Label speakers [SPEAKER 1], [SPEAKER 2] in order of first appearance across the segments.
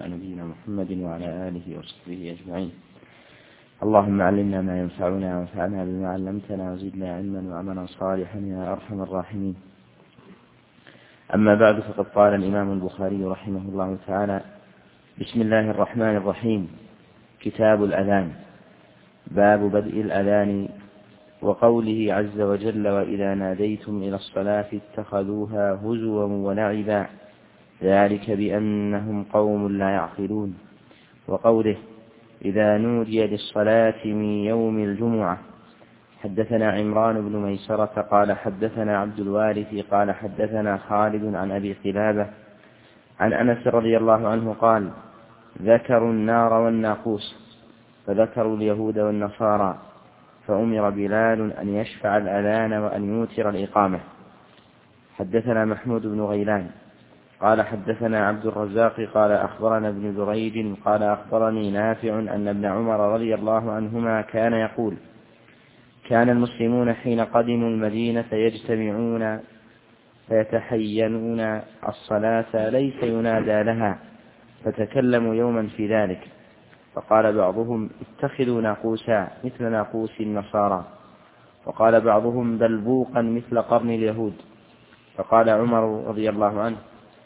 [SPEAKER 1] على نبينا محمد وعلى آله وصحبه أجمعين. اللهم علمنا ما ينفعنا وانفعنا بما علمتنا وزدنا علما وعملا صالحا يا أرحم الراحمين. أما بعد، فقد قال الإمام البخاري رحمه الله تعالى: بسم الله الرحمن الرحيم. كتاب الأذان. باب بدء الأذان وقوله عز وجل: وإذا ناديتم إلى الصلاة اتخذوها هزوا ولعبا ذلك بأنهم قوم لا يعقلون. وقوله: إذا نودي للصلاة من يوم الجمعة. حدثنا عمران بن ميسرة قال حدثنا عبد الوارث قال حدثنا خالد عن أبي قلابة عن أنس رضي الله عنه قال: ذكروا النار والناقوس فذكروا اليهود والنصارى، فأمر بلال أن يشفع الأذان وأن يوتر الإقامة. حدثنا محمود بن غيلان قال حدثنا عبد الرزاق قال أخبرنا ابن جريج قال أخبرني نافع أن ابن عمر رضي الله عنهما كان يقول: كان المسلمون حين قدموا المدينة يجتمعون فيتحينون الصلاة ليس ينادى لها، فتكلموا يوما في ذلك، فقال بعضهم: اتخذوا ناقوسا مثل ناقوس النصارى، وقال بعضهم: بلبوقا مثل قرن اليهود. فقال عمر رضي الله عنه: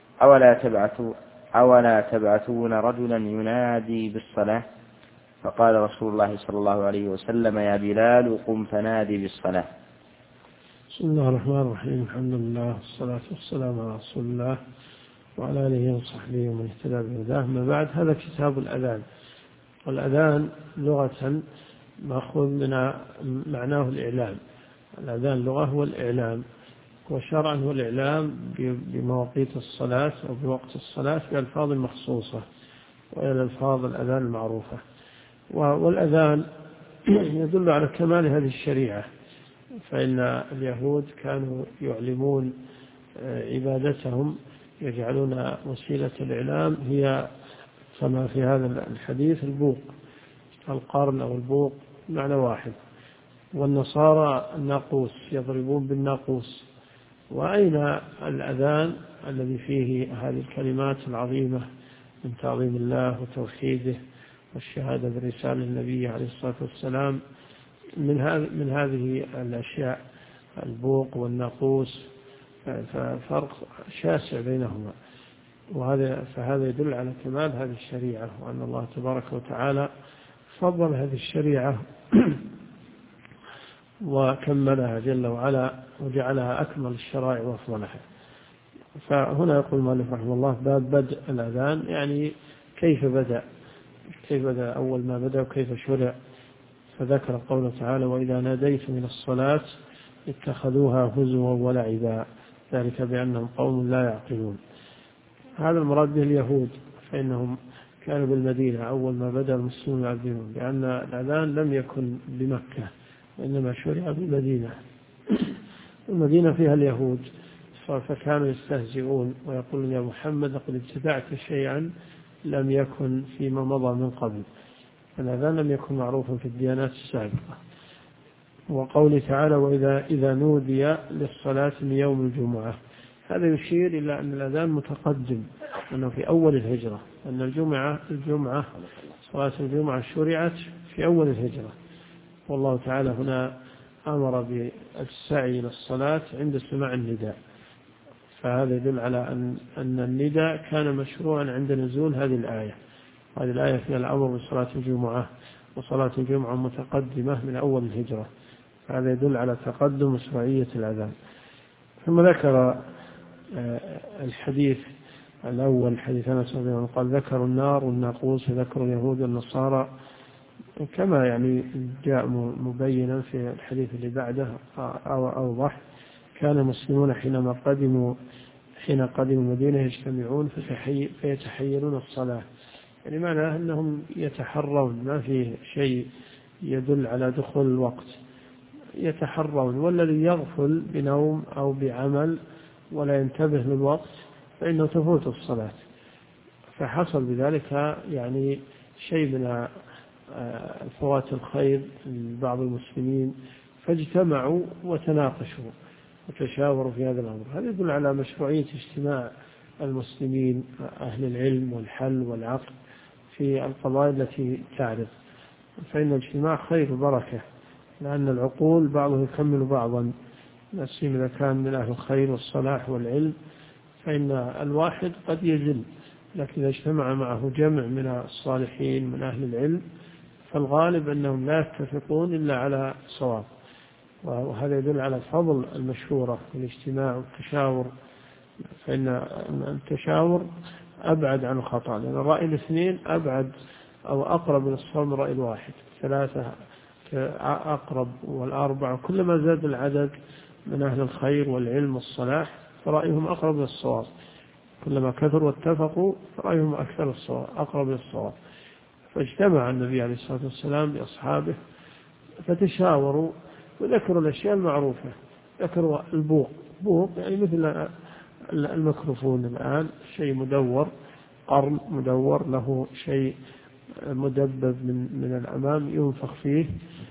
[SPEAKER 1] أولا تبعثون رجلا ينادي بالصلاة؟ فقال رسول الله صلى الله عليه وسلم: يا بلال قم فنادي بالصلاة.
[SPEAKER 2] بسم الله الرحمن الرحيم. الحمد لله والصلاة والسلام على رسول الله وعلى آله وصحبه ومن اهتدى بهداه. أما بعد، هذا كتاب الأذان. والأذان لغة مأخوذ من معناه الإعلام. الأذان لغة هو الإعلام، وشرعا هو الإعلام بمواقيت الصلاة أو بوقت الصلاة بألفاظ مخصوصة وإلى ألفاظ الأذان المعروفة. والأذان يدل على كمال هذه الشريعة، فإن اليهود كانوا يعلمون عبادتهم، يجعلون وسيلة الإعلام هي كما في هذا الحديث البوق، القرن أو البوق معنى واحد. والنصارى الناقوس، يضربون بالناقوس. وأين الأذان الذي فيه هذه الكلمات العظيمة من تعظيم الله وتوحيده والشهادة برسالة النبي عليه الصلاة والسلام من هذه الأشياء البوق والناقوس؟ فرق شاسع بينهما، فهذا يدل على كمال هذه الشريعة، وأن الله تبارك وتعالى فضل هذه الشريعة وكملها جل وعلا وجعلها أكمل الشرائع وأفضلها. فهنا يقول المؤلف رحمه الله: باب بدء الأذان، يعني كيف بدأ أول ما بدأ وكيف شرع. فذكر قوله تعالى: وإذا ناديتم إلى الصلاة اتخذوها هزوا ولعبا ذلك بأنهم قوم لا يعقلون. هذا المراد به اليهود، فإنهم كانوا بالمدينة أول ما بدأ المسلمون يعذبون، لأن الأذان لم يكن بمكة وإنما شرع بالمدينة. المدينة فيها اليهود، فكانوا يستهزئون ويقولون: يا محمد قد ابتدعت شيئا لم يكن فيما مضى من قبل. الأذان لم يكن معروفا في الديانات السابقة. وقوله تعالى: وإذا نودي للصلاة من يوم الجمعة، هذا يشير إلى أن الأذان متقدم، أنه في أول الهجرة، أن الجمعة صلاة الجمعة شرعت في أول الهجرة. والله تعالى هنا أمر بالسعي إلى الصلاة عند سماع النداء، فهذا يدل على أن النداء كان مشروعا عند نزول هذه الآية. هذه الآية فيها الأمر بصلاة الجمعة، وصلاة الجمعة متقدمة من أول الهجرة، هذا يدل على تقدم مشروعية الأذان. ثم ذكر الحديث الأول، حديث أنس رضي الله عنه قال: ذكروا النار والناقوس ذكروا اليهود والنصارى، كما يعني جاء مبينا في الحديث اللي بعده أو أوضح. كان المسلمون حين قدموا المدينة يجتمعون فيتحيرون الصلاة، يعني معناه أنهم يتحرون، ما فيه شيء يدل على دخول الوقت، يتحرون. والذي يغفل بنوم أو بعمل ولا ينتبه للوقت فإنه تفوت الصلاة. فحصل بذلك يعني شيء من فوات الخير لبعض المسلمين، فاجتمعوا وتناقشوا وتشاوروا في هذا الأمر. هذا يدل على مشروعية اجتماع المسلمين أهل العلم والحل والعقل في القضايا التي تعرض، فإن الاجتماع خير وبركة، لأن العقول بعضها يكمل بعضا، نسيم إذا كان من أهل الخير والصلاح والعلم، فإن الواحد قد يزل، لكن إذا اجتمع معه جمع من الصالحين من أهل العلم فالغالب أنهم لا يتفقون إلا على صواب. وهذا يدل على فضل المشورة والاجتماع والتشاور، فإن التشاور أبعد عن الخطأ، لأن الرأي الاثنين أبعد أو أقرب للصواب من رأي الواحد، ثلاثة أقرب والأربعة، كلما زاد العدد من أهل الخير والعلم والصلاح فرأيهم أقرب للصواب، كلما كثروا واتفقوا فرأيهم أكثر الصواب أقرب للصواب. فاجتمع النبي عليه الصلاة والسلام بأصحابه فتشاوروا وذكروا الأشياء المعروفة، ذكروا البوق، بوق يعني مثل الميكروفون الآن، شيء مدور، قرن مدور له شيء مدبب من الأمام ينفخ فيه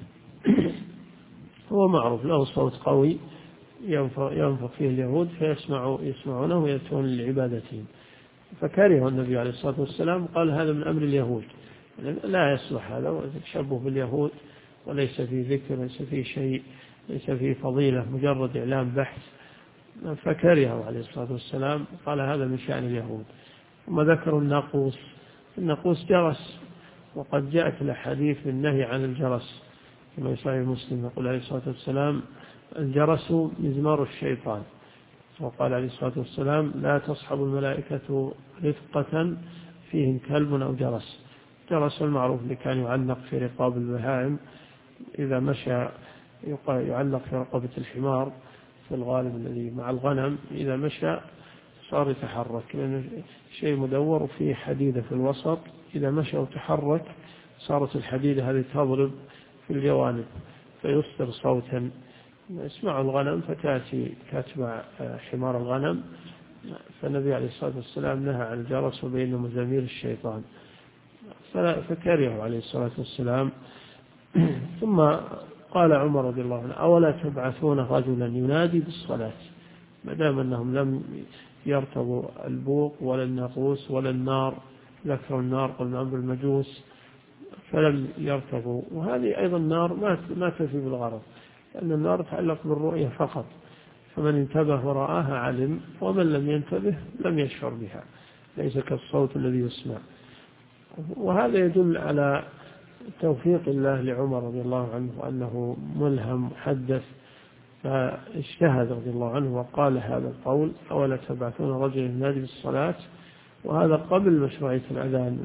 [SPEAKER 2] هو معروف، له صوت قوي ينفخ فيه اليهود فيسمعونه ويأتون لعبادتهم، فكره النبي عليه الصلاة والسلام قال هذا من أمر اليهود، لا يصلح هذا وتشبه باليهود، وليس في ذكر، ليس في شيء، ليس في فضيلة، مجرد إعلام بحث، فكرهه عليه الصلاة والسلام قال هذا من شأن اليهود. ثم ذكروا الناقوس، الناقوس جرس، وقد جاءت الأحاديث بالنهي عن الجرس كما في صحيح مسلم، يقول عليه الصلاة والسلام الجرس مزمار الشيطان، وقال عليه الصلاة والسلام لا تصحب الملائكة رفقة فيهم كلب أو جرس. جرس المعروف اللي كان يعلق في رقاب البهائم، إذا مشى يعلق في رقبة الحمار في الغالب الذي مع الغنم، إذا مشى صار يتحرك، لأنه شيء مدور وفيه حديدة في الوسط، إذا مشى وتحرك صارت الحديدة هذه تضرب في الجوانب فيصدر صوتا يسمع الغنم فتأتي تتبع حمار الغنم. فالنبي عليه الصلاة والسلام نهى عن الجرس وبين مزامير الشيطان، فكرهه عليه الصلاة والسلام. ثم قال عمر رضي الله عنه أولا تبعثون رجلا ينادي بالصلاة، ما دام أنهم لم يرتضوا البوق ولا الناقوس ولا النار، ذكروا النار قل من أمر المجوس فلم يرتضوا، وهذه أيضا النار ما تفي بالغرض، لأن النار تعلق بالرؤية فقط، فمن انتبه ورآها علم، ومن لم ينتبه لم يشعر بها، ليس كالصوت الذي يسمع. وهذا يدل على توفيق الله لعمر رضي الله عنه أنه ملهم محدث، فاجتهد رضي الله عنه وقال هذا القول أولا تبعثون رجل ينادي بالصلاة، وهذا قبل مشروعية الأذان.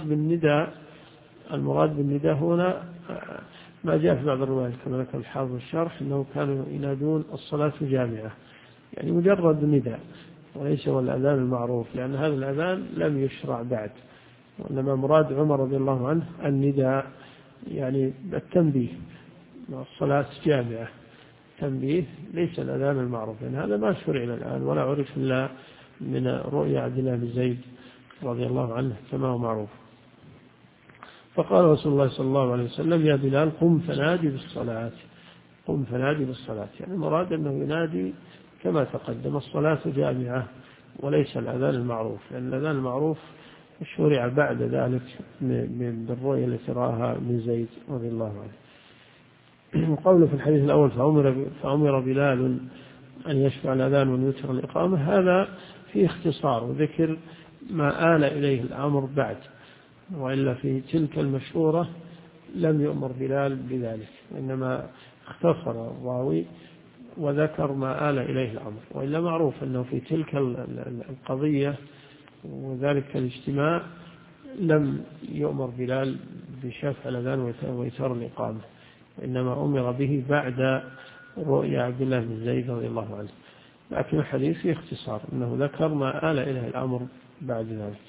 [SPEAKER 2] المراد بالنداء هنا ما جاء في بعض الروايات كما ذكر الحافظ الشرح أنه كانوا ينادون الصلاة جامعة، يعني مجرد نداء وليس هو الأذان المعروف، لأن هذا الأذان لم يشرع بعد، وإنما مراد عمر رضي الله عنه النداء يعني التنبيه، الصلاة جامعة تنبيه، ليس الأذان المعروف، لأن هذا ما شرع إلى الآن ولا عرف إلا من رؤيا عبد الله بن زيد رضي الله عنه كما هو معروف. فقال رسول الله صلى الله عليه وسلم يا بلال قم فنادي بالصلاة، قم فنادي بالصلاة، يعني مراد أنه ينادي كما تقدم الصلاة جامعة وليس الأذان المعروف، لأن الأذان المعروف شرع بعد ذلك من الرؤيا التي رآها من زيد رضي الله عنه. وقوله في الحديث الأول فأمر بلال أن يشفع الأذان ويوتر الإقامة، هذا فيه اختصار وذكر ما آل إليه الأمر بعد، وإلا في تلك المشهورة لم يؤمر بلال بذلك، إنما اختصر الراوي وذكر ما آل إليه الأمر، وإلا معروف أنه في تلك القضية وذلك الاجتماع لم يؤمر بلال بشفع الأذان وإيتار الإقامة، إنما أمر به بعد رؤيا عبد الله بن زيد رضي الله عنه، لكن الحديث فيه اختصار أنه ذكر ما آل إليه الأمر بعد ذلك.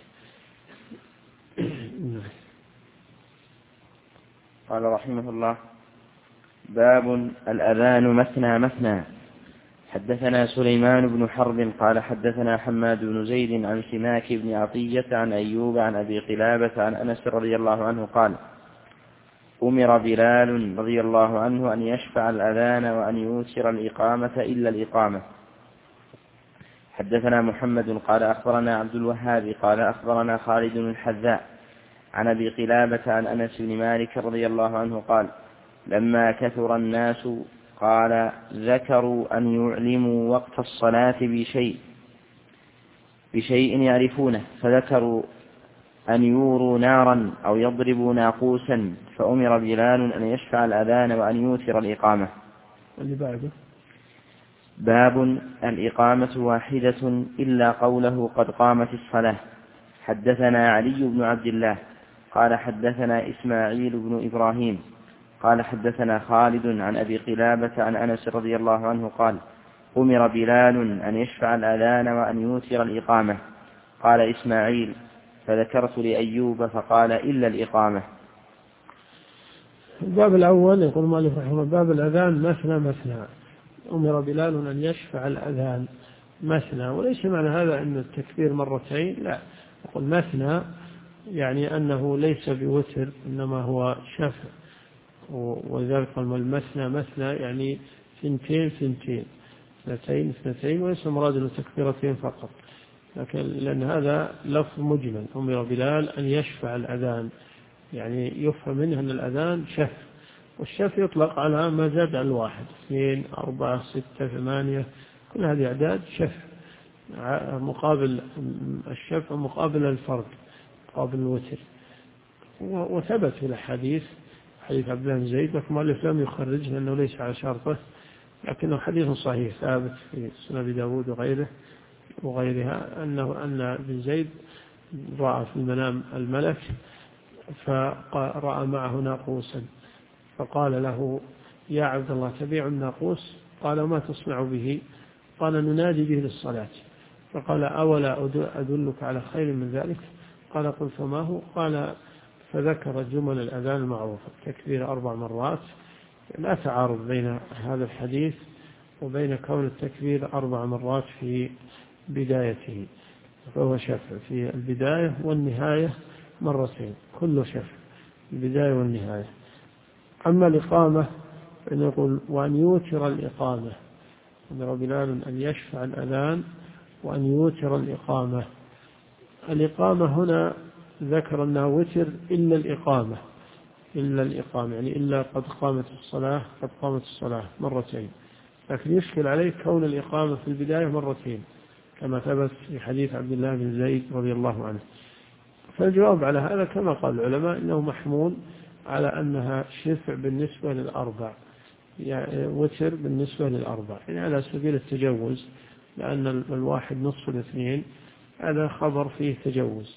[SPEAKER 1] قال رحمه الله باب الأذان مثنى مثنى. حدثنا سليمان بن حرب قال حدثنا حماد بن زيد عن سماك بن عطية عن أيوب عن أبي قلابة عن أنس رضي الله عنه قال أمر بلال رضي الله عنه أن يشفع الأذان وأن يوتر الإقامة إلا الإقامة، حدثنا محمد قال أخبرنا عبد الوهاب قال أخبرنا خالد الحذاء عن أبي قلابة عن أنس بن مالك رضي الله عنه قال لما كثر الناس قال ذكروا أن يعلموا وقت الصلاة بشيء يعرفونه، فذكروا أن يوروا نارا أو يضربوا ناقوسا، فأمر بلال أن يشفع الأذان وأن يوتر الإقامة.
[SPEAKER 2] اللي بعده
[SPEAKER 1] باب الإقامة واحدة إلا قوله قد قامت الصلاة. حدثنا علي بن عبد الله قال حدثنا إسماعيل بن إبراهيم قال حدثنا خالد عن أبي قلابة عن أنس رضي الله عنه قال أمر بلال أن يشفع الأذان وأن يوتر الإقامة. قال إسماعيل فذكرت لأيوب فقال إلا الإقامة.
[SPEAKER 2] الباب الأول يقول مالك رحمه الله باب الأذان مثنى. أمر بلال أن يشفع الأذان مثنى، وليس معنى هذا أن التكبير مرتين، لا، يقول مثنى يعني أنه ليس بوتر إنما هو شفع، ولذلك قال المثنى يعني ثنتين اثنتين، وليس مراد له تكبيرتين فقط، لكن لأن هذا لفظ مجمل. أمر بلال أن يشفع الأذان يعني يفهم منه أن الأذان شفع، والشفع يطلق على ما زاد على الواحد، 2 4 6 8، كل هذه أعداد شفع، مقابل الشفع مقابل الفرد مقابل الوتر. وثبت في الحديث حديث عبد الله بن زيد، لكن مؤلف لم يخرجه لأنه ليس على شرطه، لكنه حديث صحيح ثابت في سنن أبي داود وغيرها أن بن زيد رأى في المنام الملك فرأى معه ناقوسا، فقال له يا عبد الله تبيع الناقوس؟ قال ما تصنع به؟ قال ننادي به للصلاة. فقال أولا أدلك على خير من ذلك؟ قال قل فما هو؟ قال فذكر جمل الأذان المعروفة، تكبير 4 مرات. لا تعارض بين هذا الحديث وبين كون التكبير 4 مرات في بدايته، فهو شفع في البداية والنهاية مرتين، كله شفع البداية والنهاية. أما الإقامة فإنه يقول وأن يوتر الإقامة، أمر بلال أن يشفع الأذان وأن يوتر الإقامة. الإقامة هنا ذكر أنها وتر إلا الإقامة يعني إلا قد قامت الصلاة مرتين، لكن يشكل عليه كون الإقامة في البداية مرتين كما ثبت في حديث عبد الله بن زيد رضي الله عنه. فالجواب على هذا كما قال العلماء إنه محمول على أنها شفع بالنسبة للأربع، يعني وتر بالنسبة للأربع، يعني على سبيل التجوز، لأن الواحد نصف الاثنين، هذا خبر فيه تجوز.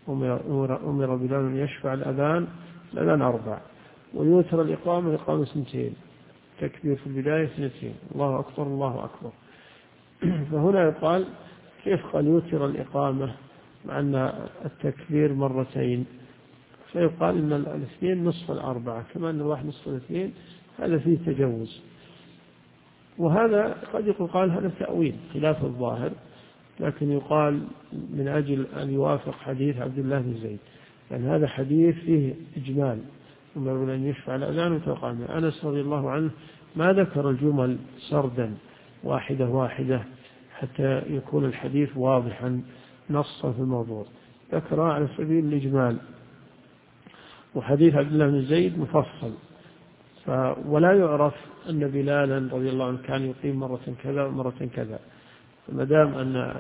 [SPEAKER 2] أمر بلال أن يشفع الأذان 4، ويوتر الإقامة 2، تكبير في البداية 2، الله أكبر الله أكبر. فهنا يقال كيف قال يوتر الإقامة مع أن التكبير مرتين؟ فيقال إن الاثنين نصف 4 كما أن الواحد نصف 2، هذا فيه تجوز. وهذا قد يقال هذا تأويل خلاف الظاهر، لكن يقال من أجل أن يوافق حديث عبد الله بن زيد، لأن هذا حديث فيه إجمال، أمر أن يشفع الأذان وتقام. أنس رضي الله عنه ما ذكر الجمل سردا واحدة حتى يكون الحديث واضحا نصا في الموضوع، ذكرها على سبيل الإجمال. وحديث عبد الله بن زيد مفصل، ولا يعرف أن بلالا رضي الله عنه كان يقيم مرة كذا ومرة كذا، فما دام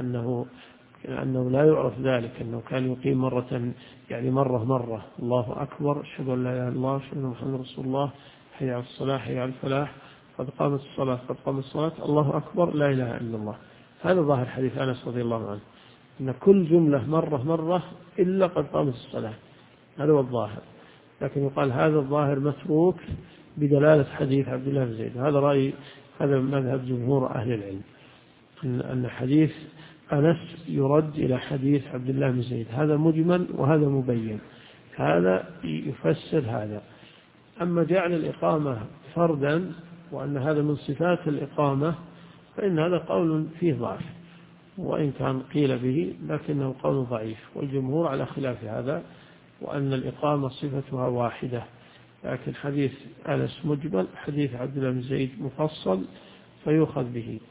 [SPEAKER 2] أنه لا يعرف ذلك، أنه كان يقيم مرة يعني مرة الله أكبر أشهد أن لا إله إلا الله أشهد أن محمدا رسول الله حي على الصلاة حي على الفلاح قد قامت الصلاة الله أكبر لا إله إلا الله. هذا ظاهر حديث أنس رضي الله عنه، أن كل جملة مرة إلا قد قامت الصلاة، هذا هو الظاهر. لكن يقال هذا الظاهر متروك بدلالة حديث عبد الله بن زيد. هذا مذهب جمهور أهل العلم، أن حديث أنس يرد إلى حديث عبد الله بن زيد، هذا مجمل وهذا مبين، هذا يفسر هذا. أما جعل الإقامة فردا وأن هذا من صفات الإقامة فإن هذا قول فيه ضعف، وإن كان قيل به لكنه قول ضعيف، والجمهور على خلاف هذا، وأن الإقامة صفتها واحدة. لكن حديث أنس مجمل، حديث عبد الله بن زيد مفصل فيؤخذ به.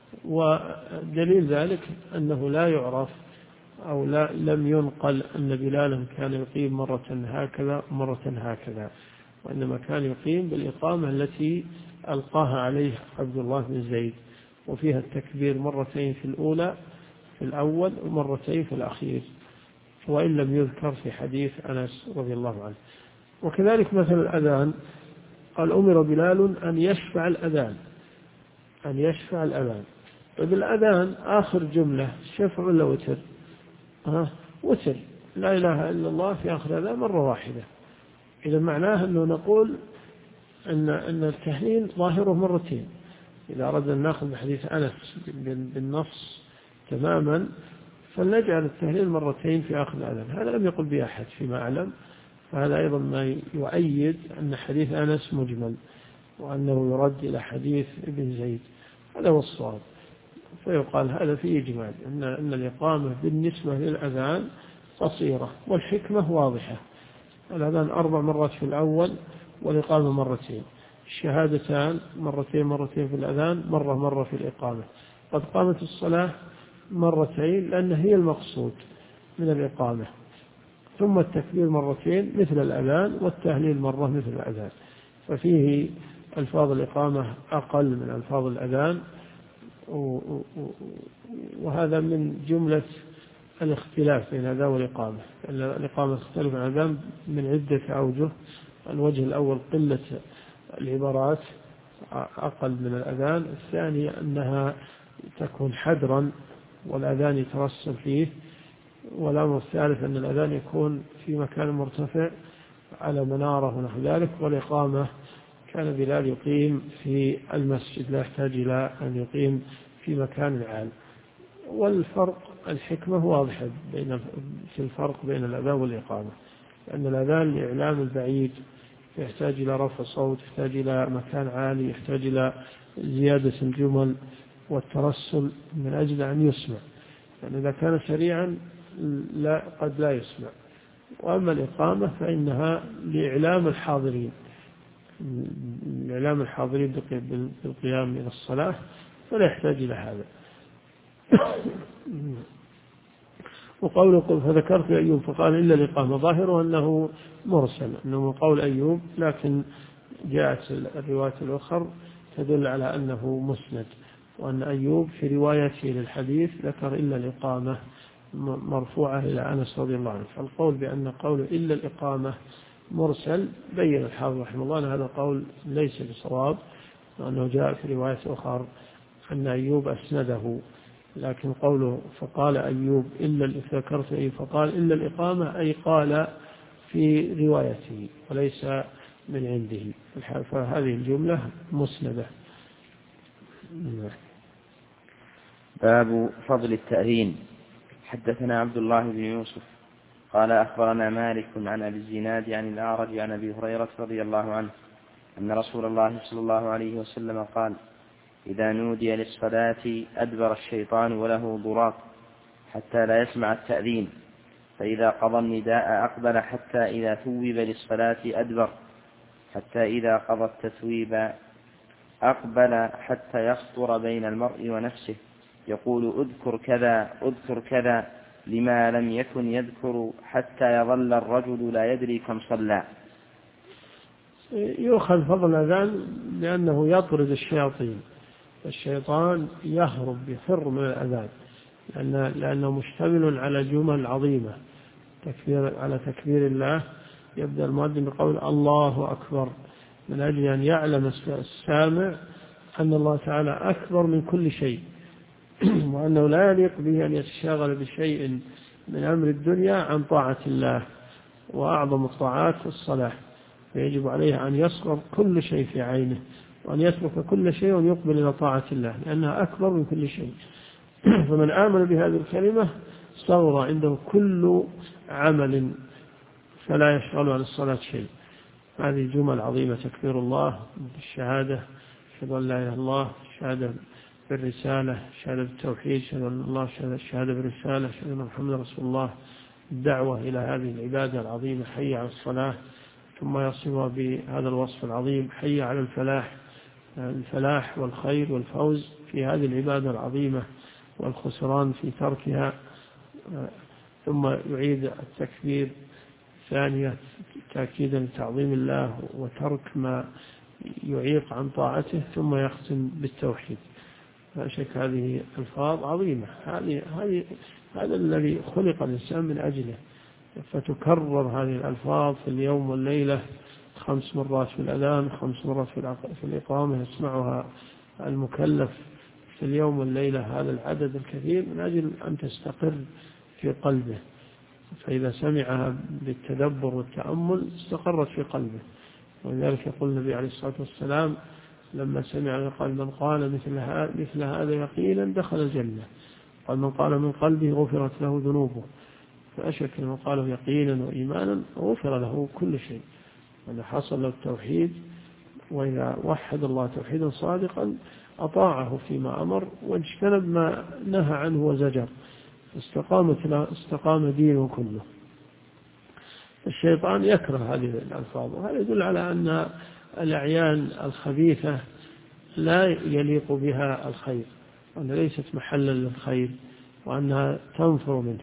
[SPEAKER 2] ودليل ذلك أنه لا يعرف أو لم ينقل أن بلالا كان يقيم مرة هكذا مرة هكذا، وإنما كان يقيم بالإقامة التي ألقاها عليه عبد الله بن زيد، وفيها التكبير مرتين في الأولى في الأول ومرتين في الأخير، وإن لم يذكر في حديث أنس رضي الله عنه. وكذلك مثل الأذان، قال أمر بلال أن يشفع الأذان، أن يشفع الأذان. وبالأذان آخر جملة شفع ولا وتر؟ وتر، لا إله إلا الله في آخر الأذان مرة واحدة. إذا معناه أنه نقول أن التهليل ظاهره مرتين. إذا أردنا أن نأخذ بحديث أنس بالنص تماما فلنجعل التهليل مرتين في آخر الأذان. هذا لم يقل به أحد فيما أعلم، فهذا أيضا ما يؤيد أن حديث أنس مجمل وأنه يرد إلى حديث ابن زيد. هذا هو الصواب. فيقال هذا فيه إجمال أن الإقامة بالنسبة للأذان قصيرة، والحكمة واضحة. الأذان 4 مرات في الأول والإقامة مرتين، الشهادتان مرتين في الأذان، مرة في الإقامة. قد قامت الصلاة مرتين لأن هي المقصود من الإقامة، ثم التكبير مرتين مثل الأذان، والتهليل مرة مثل الأذان. ففيه ألفاظ الإقامة أقل من ألفاظ الأذان، وهذا من جملة الاختلاف بين الأذان والإقامة. الإقامة تختلف عن الأذان من عدة أوجه. الوجه الأول قلة العبارات أقل من الأذان، الثاني أنها تكون حدرا والأذان يترسل فيه، والأمر الثالث أن الأذان يكون في مكان مرتفع على منارة ونحو ذلك، والإقامة كان بلال يقيم في المسجد لا يحتاج إلى أن يقيم في مكان عال. والفرق الحكمة واضحة في الفرق بين الأذان والإقامة، لأن الأذان لإعلام البعيد يحتاج إلى رفع صوت، يحتاج إلى مكان عالي، يحتاج إلى زيادة الجمل والترسل من أجل أن يسمع، يعني إذا كان سريعا قد لا يسمع. وأما الإقامة فإنها لإعلام الحاضرين، لإعلام الحاضرين بالقيام إلى الصلاة، فلا يحتاج إلى هذا. وقوله فذكرت أيوب فقال إلا الإقامة، ظاهره أنه مرسل، أنه قول أيوب، لكن جاءت الرواية الأخرى تدل على أنه مسند، وأن أيوب في روايته للحديث ذكر إلا الإقامة مرفوعة إلى أنس رضي الله عنه. فالقول بأن قول إلا الإقامة مرسل بين الحافظ رحمه الله أن هذا قول ليس بصواب، وأنه جاء في رواية أخرى أن أيوب أسنده، لكن قوله فقال أيوب إلا ذكرت أيوب فقال إلا الإقامة أي قال في روايته وليس من عنده، فهذه الجملة مسندة.
[SPEAKER 1] باب فضل التأذين. حدثنا عبد الله بن يوسف قال أخبرنا مالك عن أبي الزناد عن الأعرج عن أبي هريرة رضي الله عنه أن رسول الله صلى الله عليه وسلم قال إذا نودي للصلاة أدبر الشيطان وله ضراط حتى لا يسمع التأذين، فإذا قضى النداء أقبل حتى إذا ثوب للصلاة أدبر، حتى إذا قضى التثويب أقبل حتى يخطر بين المرء ونفسه يقول أذكر كذا أذكر كذا لما لم يكن يذكر حتى يظل الرجل لا يدري كم صلى.
[SPEAKER 2] يؤخذ فضل الأذان لأنه يطرد الشياطين، الشيطان يهرب يفر من الأذان لأنه مشتمل على جمل عظيمة، على تكبير الله. يبدأ المؤذن بقول الله أكبر من أجل أن يعلم السامع أن الله تعالى أكبر من كل شيء، وأنه لا يليق به أن يتشاغل بشيء من أمر الدنيا عن طاعة الله، وأعظم الطاعات الصلاة، فيجب عليه أن يصغر كل شيء في عينه وأن يترك كل شيء ويقبل إلى طاعة الله لأنها أكبر من كل شيء. فمن آمن بهذه الكلمة صغر عنده كل عمل فلا يشغل عن الصلاة شيء. هذه جمل عظيمة: تكبير الله، الشهادة، أشهد أن لا إله إلا الله، الشهادة بالرسالة، الشهادة بالتوحيد، أشهد أن الله، الشهادة بالرسالة، أشهد أن محمد رسول الله، الدعوة إلى هذه العبادة العظيمة، حي على الصلاة، ثم يصفها بهذا الوصف العظيم: حي على الفلاح. الفلاح والخير والفوز في هذه العبادة العظيمة والخسران في تركها. ثم يعيد التكبير ثانية تأكيدا لتعظيم الله وترك ما يعيق عن طاعته، ثم يختم بالتوحيد. لا شك هذه ألفاظ عظيمة، هذا الذي خلق الإنسان من أجله. فتكرر هذه الألفاظ في اليوم والليلة 5 مرات في الأذان، 5 مرات في الإقامة يسمعها المكلف في اليوم والليلة، هذا العدد الكثير من أجل أن تستقر في قلبه. فإذا سمعها بالتدبر والتأمل استقرت في قلبه. ولذلك يقول النبي عليه الصلاة والسلام لما سمع قال من قال مثل هذا يقينا دخل الجنة، قال من قال من قلبه غفرت له ذنوبه. فأشك من قاله يقينا وإيمانا غفر له كل شيء، وإذا حصل له التوحيد وإذا وحد الله توحيدا صادقا أطاعه فيما أمر واجتنب ما نهى عنه وزجر، استقام دينه كله. الشيطان يكره هذه الألفاظ، وهذا يدل على أن الأعيان الخبيثة لا يليق بها الخير، وأن ليست محلا للخير، وأنها تنفر منه.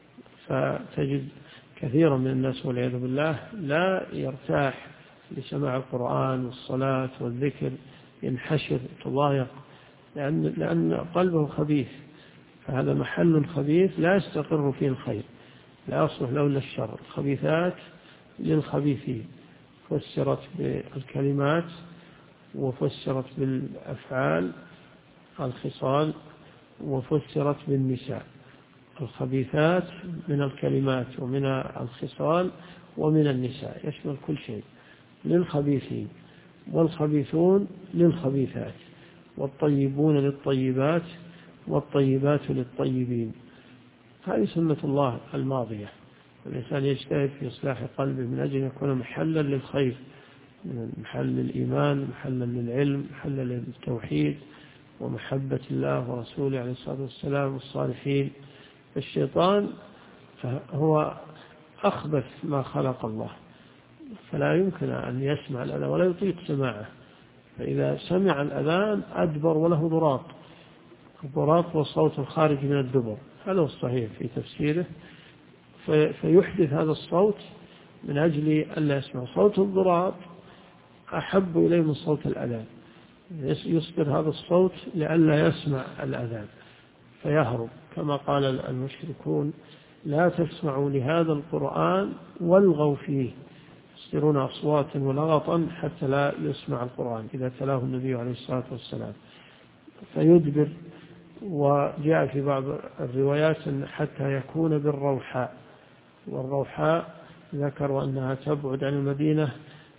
[SPEAKER 2] فتجد كثيرا من الناس والعياذ بالله لا يرتاح لسماع القرآن والصلاة والذكر، ينحشر تضايق لأن قلبه خبيث. فهذا محل خبيث لا يستقر فيه الخير، لا يصلح له إلا الشر. الخبيثات للخبيثين، فسرت بالكلمات وفسرت بالأفعال الخصال وفسرت بالنساء. الخبيثات من الكلمات ومن الخصال ومن النساء، يشمل كل شيء، للخبيثين، والخبيثون للخبيثات، والطيبون للطيبات، والطيبات للطيبين. هذه سنة الله الماضية. الإنسان يجتهد في إصلاح قلبه من أجل أن يكون محلا للخير، محل للإيمان، محلا للعلم، محلا للتوحيد ومحبة الله ورسوله عليه الصلاة والسلام والصالحين. الشيطان هو أخبث ما خلق الله، فلا يمكن أن يسمع الأذان ولا يطيق سماعه. فإذا سمع الأذان أدبر وله ضراط. الضراط والصوت الخارج من الدبر، هذا هو الصحيح في تفسيره. فيحدث هذا الصوت من أجل أن لا يسمع. صوت الضراط أحب إليه من صوت الأذان، يصدر هذا الصوت لئلا يسمع الأذان فيهرب، كما قال المشركون لا تسمعوا لهذا القرآن والغوا فيه، يصدرون أصواتا ولغطا حتى لا يسمع القرآن إذا تلاه النبي عليه الصلاة والسلام، فيدبر. وجاء في بعض الروايات حتى يكون بالروحاء، والروحاء ذكروا أنها تبعد عن المدينة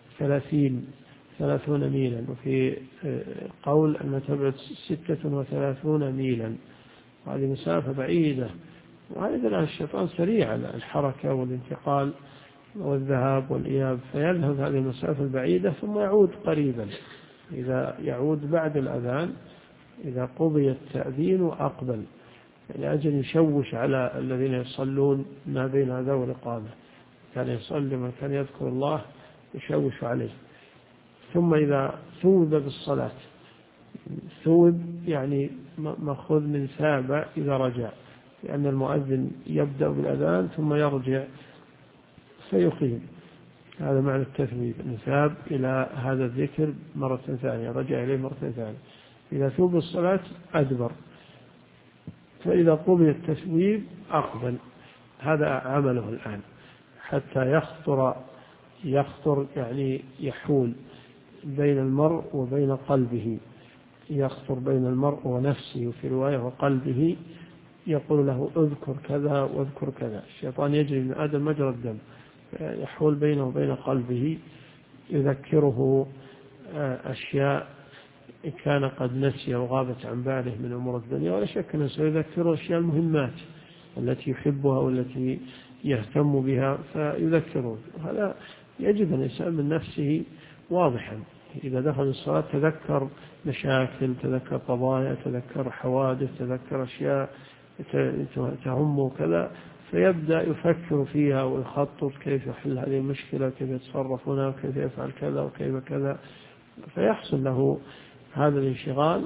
[SPEAKER 2] 30 ميلا، وفي قول أنها تبعد 36 ميلا، وهذه مسافة بعيدة. وهذا الشيطان سريع على الحركة والانتقال والذهاب والإياب، فيذهب هذه المسافة البعيدة ثم يعود قريبا. إذا يعود بعد الأذان إذا قضي التأذين أقبل، لأجل يشوش على الذين يصلون ما بين هذا والإقامة. كان يصلي من كان يذكر الله يشوش عليه. ثم إذا ثوب بالصلاة، ثوب يعني مأخوذ من ثاب إذا رجع، لأن المؤذن يبدأ بالأذان ثم يرجع فيقيم، هذا معنى التثويب، نثاب إلى هذا الذكر مرة ثانية، رجع إليه مرة ثانية. إذا ثوب الصلاة أدبر، فإذا قضي التثويب أقبل. هذا عمله الآن حتى يخطر يعني يحول بين المرء وبين قلبه، يخطر بين المرء ونفسه، وفي رواية وقلبه، يقول له اذكر كذا واذكر كذا. الشيطان يجري من آدم مجرى الدم، يحول بينه وبين قلبه، يذكره أشياء كان قد نسي وغابت عن باله من أمور الدنيا، ولا شك أنه سيذكره أشياء المهمات التي يحبها والتي يهتم بها فيذكره. هذا يجب أن الإنسان من نفسه واضحا، إذا دخل الصلاة تذكر مشاكل، تذكر قضايا، تذكر حوادث، تذكر أشياء تهمه كذا، فيبدأ يفكر فيها ويخطط كيف يحل هذه المشكلة، كيف يتصرف هنا، وكيف يفعل كذا وكيف كذا، فيحصل له هذا الانشغال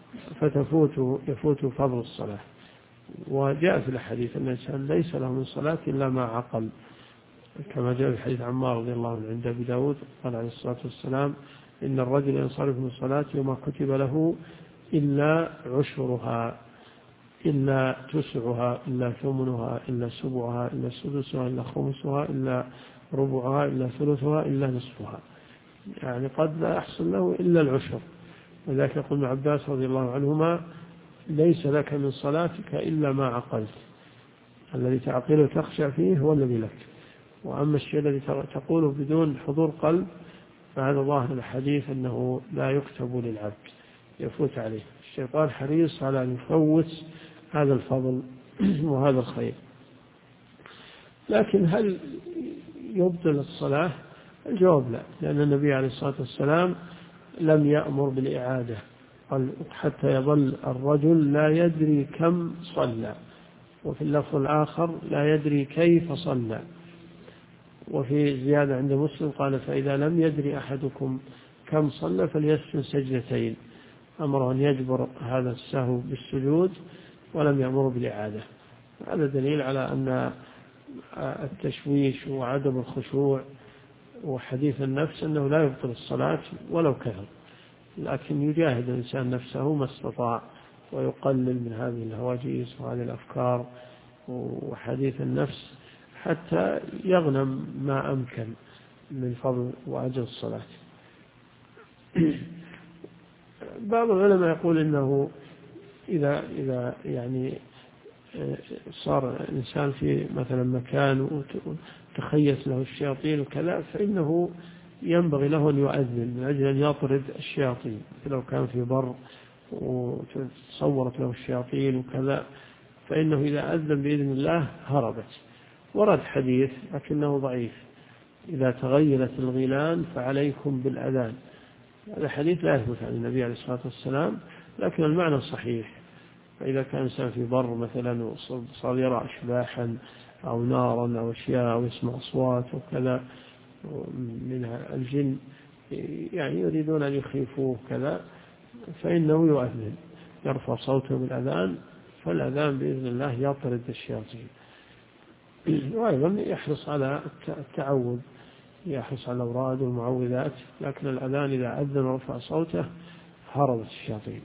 [SPEAKER 2] يفوت فضل الصلاة. وجاء في الحديث أن الإنسان ليس له من صلاة إلا ما عقل، كما جاء في حديث عمار رضي الله عنه عند أبي داود قال عليه الصلاة والسلام: إن الرجل ينصرف من صلاته وما كتب له إلا عشرها، إلا تسعها، إلا ثمنها، إلا سبعها، إلا سدسها، إلا خمسها، إلا ربعها، إلا ثلثها، إلا نصفها. يعني قد لا يحصل له إلا العشر. وذلك يقول ابن عباس رضي الله عنهما: ليس لك من صلاتك إلا ما عقلت، الذي تعقله تخشى فيه هو الذي لك. وأما الشيء الذي تقوله بدون حضور قلب فهذا ظاهر الحديث أنه لا يكتب للعبد، يفوت عليه. الشيطان حريص على أن يفوت هذا الفضل وهذا الخير. لكن هل يبطل الصلاة؟ الجواب لا، لأن النبي عليه الصلاة والسلام لم يأمر بالإعادة، قال: حتى يظل الرجل لا يدري كم صلى، وفي اللفظ الآخر: لا يدري كيف صلى. وفي زيادة عند مسلم قال: فإذا لم يدري أحدكم كم صلى فليسجد سجدتين. أمر أن يجبر هذا السهو بالسجود ولم يأمر بالإعادة. هذا دليل على أن التشويش وعدم الخشوع وحديث النفس أنه لا يبطل الصلاة ولو كثر، لكن يجاهد الإنسان نفسه ما استطاع ويقلل من هذه الهواجس وهذه الأفكار وحديث النفس حتى يغنم ما أمكن من فضل وأجر الصلاة. بعض العلماء يقول إنه إذا يعني صار الإنسان في مثلا مكان وتخيس له الشياطين وكذا، فإنه ينبغي له أن يؤذن من أجل أن يطرد الشياطين. لو كان في بر وتصورت له الشياطين وكذا، فإنه إذا أذن بإذن الله هربت. ورد حديث لكنه ضعيف: إذا تغيرت الغيلان فعليكم بالأذان. هذا حديث لا يثبت عن النبي عليه الصلاة والسلام، لكن المعنى صحيح. فإذا كان إنسان في بر مثلا وصار يرى أشباحا أو نارا أو أشياء أو يسمع أصوات وكذا من الجن يعني يريدون أن يخيفوه كذا، فإنه يؤذن، يرفع صوته بالأذان، فالأذان بإذن الله يطرد الشياطين. وأيضا يحرص على التعوذ، يحرص على الأوراد والمعوذات، لكن الأذان إذا أذن ورفع صوته هربت الشياطين.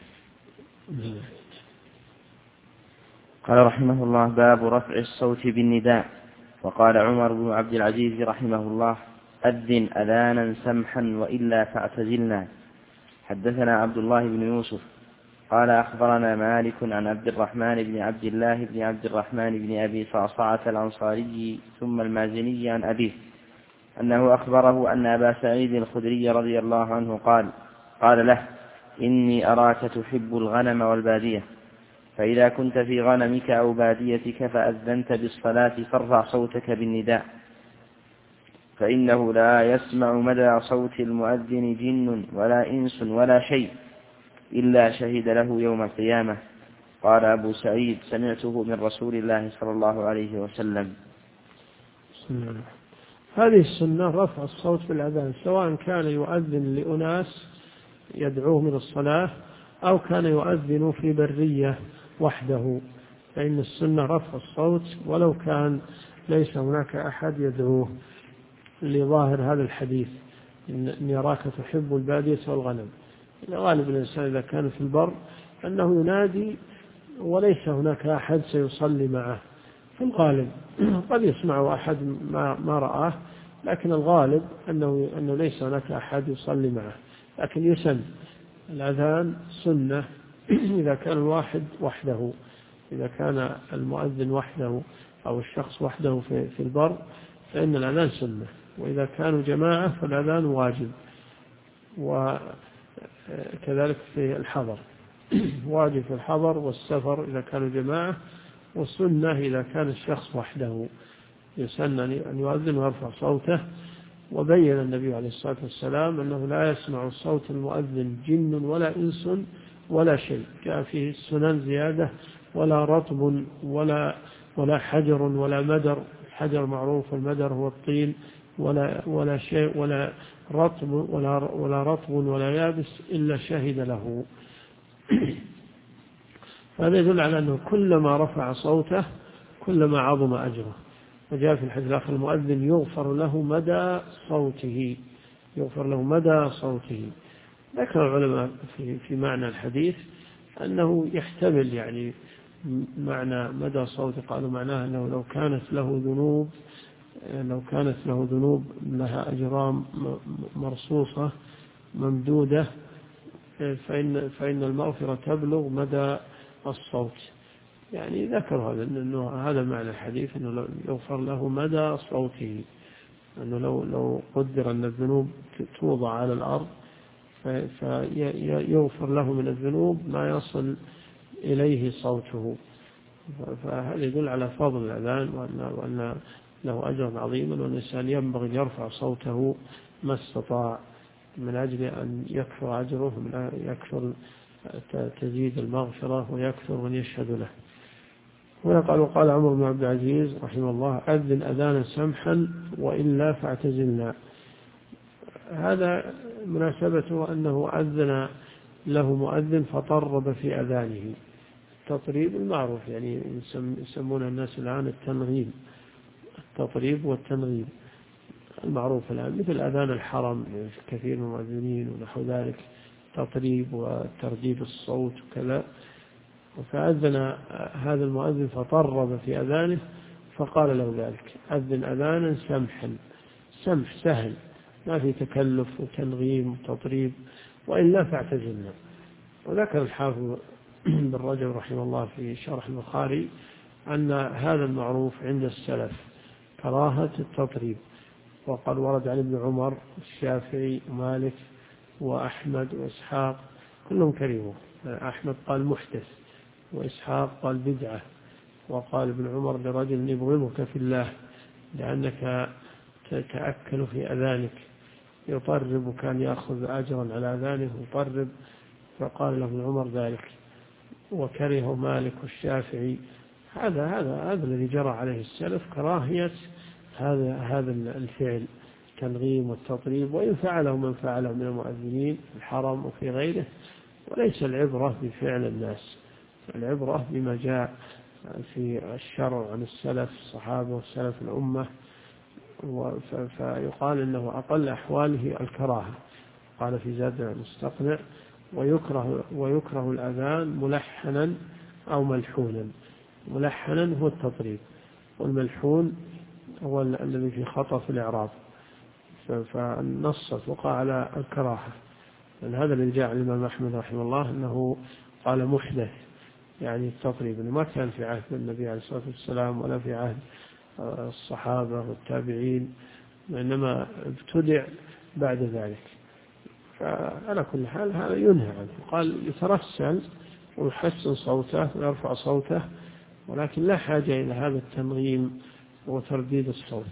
[SPEAKER 1] قال رحمه الله: باب رفع الصوت بالنداء. وقال عمر بن عبد العزيز رحمه الله: أذن أذانا سمحا وإلا فاعتزلنا. حدثنا عبد الله بن يوسف قال أخبرنا مالك عن عبد الرحمن بن عبد الله بن عبد الرحمن بن أبي صعصعة الأنصاري ثم المازني عن أبيه أنه أخبره أن أبا سعيد الخدري رضي الله عنه قال له: إني أراك تحب الغنم والبادية، فإذا كنت في غنمك أو باديتك فأذنت بالصلاة فارفع صوتك بالنداء، فإنه لا يسمع مدى صوت المؤذن جن ولا إنس ولا شيء إلا شهد له يوم القيامة. قال أبو سعيد: سمعته من رسول الله صلى الله عليه وسلم.
[SPEAKER 2] هذه السنة رفع الصوت بالأذان، سواء كان يؤذن لأناس يدعوه من الصلاة أو كان يؤذن في برية وحده، فإن السنة رفع الصوت ولو كان ليس هناك أحد يدعوه، لظاهر هذا الحديث: إن يراك تحب البادية والغنم. غالب الإنسان إذا كان في البر أنه ينادي وليس هناك أحد سيصلي معه، في الغالب قد يسمع أحد ما رآه، لكن الغالب أنه ليس هناك أحد يصلي معه. لكن يسن الأذان سنة إذا كان الواحد وحده، إذا كان المؤذن وحده أو الشخص وحده في البر فإن الأذان سنة، وإذا كانوا جماعة فالأذان واجب. وكذلك في الحضر واجب في الحضر والسفر إذا كانوا جماعة، والسنة إذا كان الشخص وحده يسن أن يؤذن ويرفع صوته. وبين النبي عليه الصلاة والسلام أنه لا يسمع صوت المؤذن جن ولا إنس ولا شيء. جاء فيه السنن زيادة: ولا رطب ولا حجر ولا مدر. الحجر معروف، والمدر هو الطين، ولا شيء رطب ولا رطب ولا يابس إلا شهد له. هذا يدل على أنه كلما رفع صوته كلما عظم أجره. وجاء في الحديث الآخر المؤذن يغفر له مدى صوته، يغفر له مدى صوته. ذكر العلماء في معنى الحديث أنه يحتمل يعني معنى مدى صوته، قالوا معناه أنه لو كانت له ذنوب لها أجرام مرصوصة ممدودة فإن المغفرة تبلغ مدى الصوت. يعني ذكر هذا معنى الحديث، أنه يغفر له مدى صوته، أنه لو قدر أن الذنوب توضع على الأرض فيغفر له من الذنوب ما يصل إليه صوته. فهذا يدل على فضل الأذان وأن له أجر عظيما، وأن الإنسان ينبغي أن يرفع صوته ما استطاع من أجل أن يكثر أجره، يكثر تزيد المغفرة ويكثر من يشهد له. وقال عمر بن عبد العزيز رحمه الله: أذن أذانا سمحا وإلا فاعتزلنا. هذا مناسبته أنه أذن له مؤذن فطرب في أذانه. التطريب المعروف يعني يسمون الناس الآن التنغيم، التطريب والتنغيم المعروف الآن، مثل أذان الحرم كثير من المؤذنين ونحو ذلك، تطريب وترديد الصوت وكذا. فأذن هذا المؤذن فطرب في أذانه فقال له ذلك: أذن أذانا سمحا، سمح سهل ما في تكلف وتنغيم وتطريب، وإلا فاعتزلنا. وذكر الحافظ بن رجب رحمه الله في شرح البخاري أن هذا المعروف عند السلف كراهة التطريب. وقد ورد عن ابن عمر والشافعي ومالك وأحمد وإسحاق كلهم كرهوه. أحمد قال محدث، وإسحاق قال بدعة، وقال ابن عمر لرجل: يبغضك في الله لأنك تتأكل في أذانك. يطرب وكان يأخذ أجرا على أذانه يطرب، فقال له ابن عمر ذلك. وكره مالك والشافعي. هذا الذي جرى عليه السلف، كراهية هذا الفعل التنغيم والتطريب، وإن فعله من فعله من المؤذنين في الحرم وفي غيره. وليس العبرة بفعل الناس، العبرة بما جاء في الشرع عن السلف الصحابة والسلف الأمة. فيقال إنه أقل أحواله الكراهة. قال في زاد المستقنع: ويكره الأذان ملحنا أو ملحونا. ملحنا هو التطريب، والملحون هو الذي في خطأ في الإعراب. فالنص وقع على الكراهة. هذا اللي جاء عن الإمام أحمد رحمه الله أنه قال محدث، يعني التطريب ما كان في عهد النبي عليه الصلاة والسلام ولا في عهد الصحابة والتابعين، وإنما ابتدع بعد ذلك. فعلى كل حال هذا ينهى عنه. قال يترسل ويحسن صوته ويرفع صوته، ولكن لا حاجة إلى هذا التنغيم وترديد الصوت.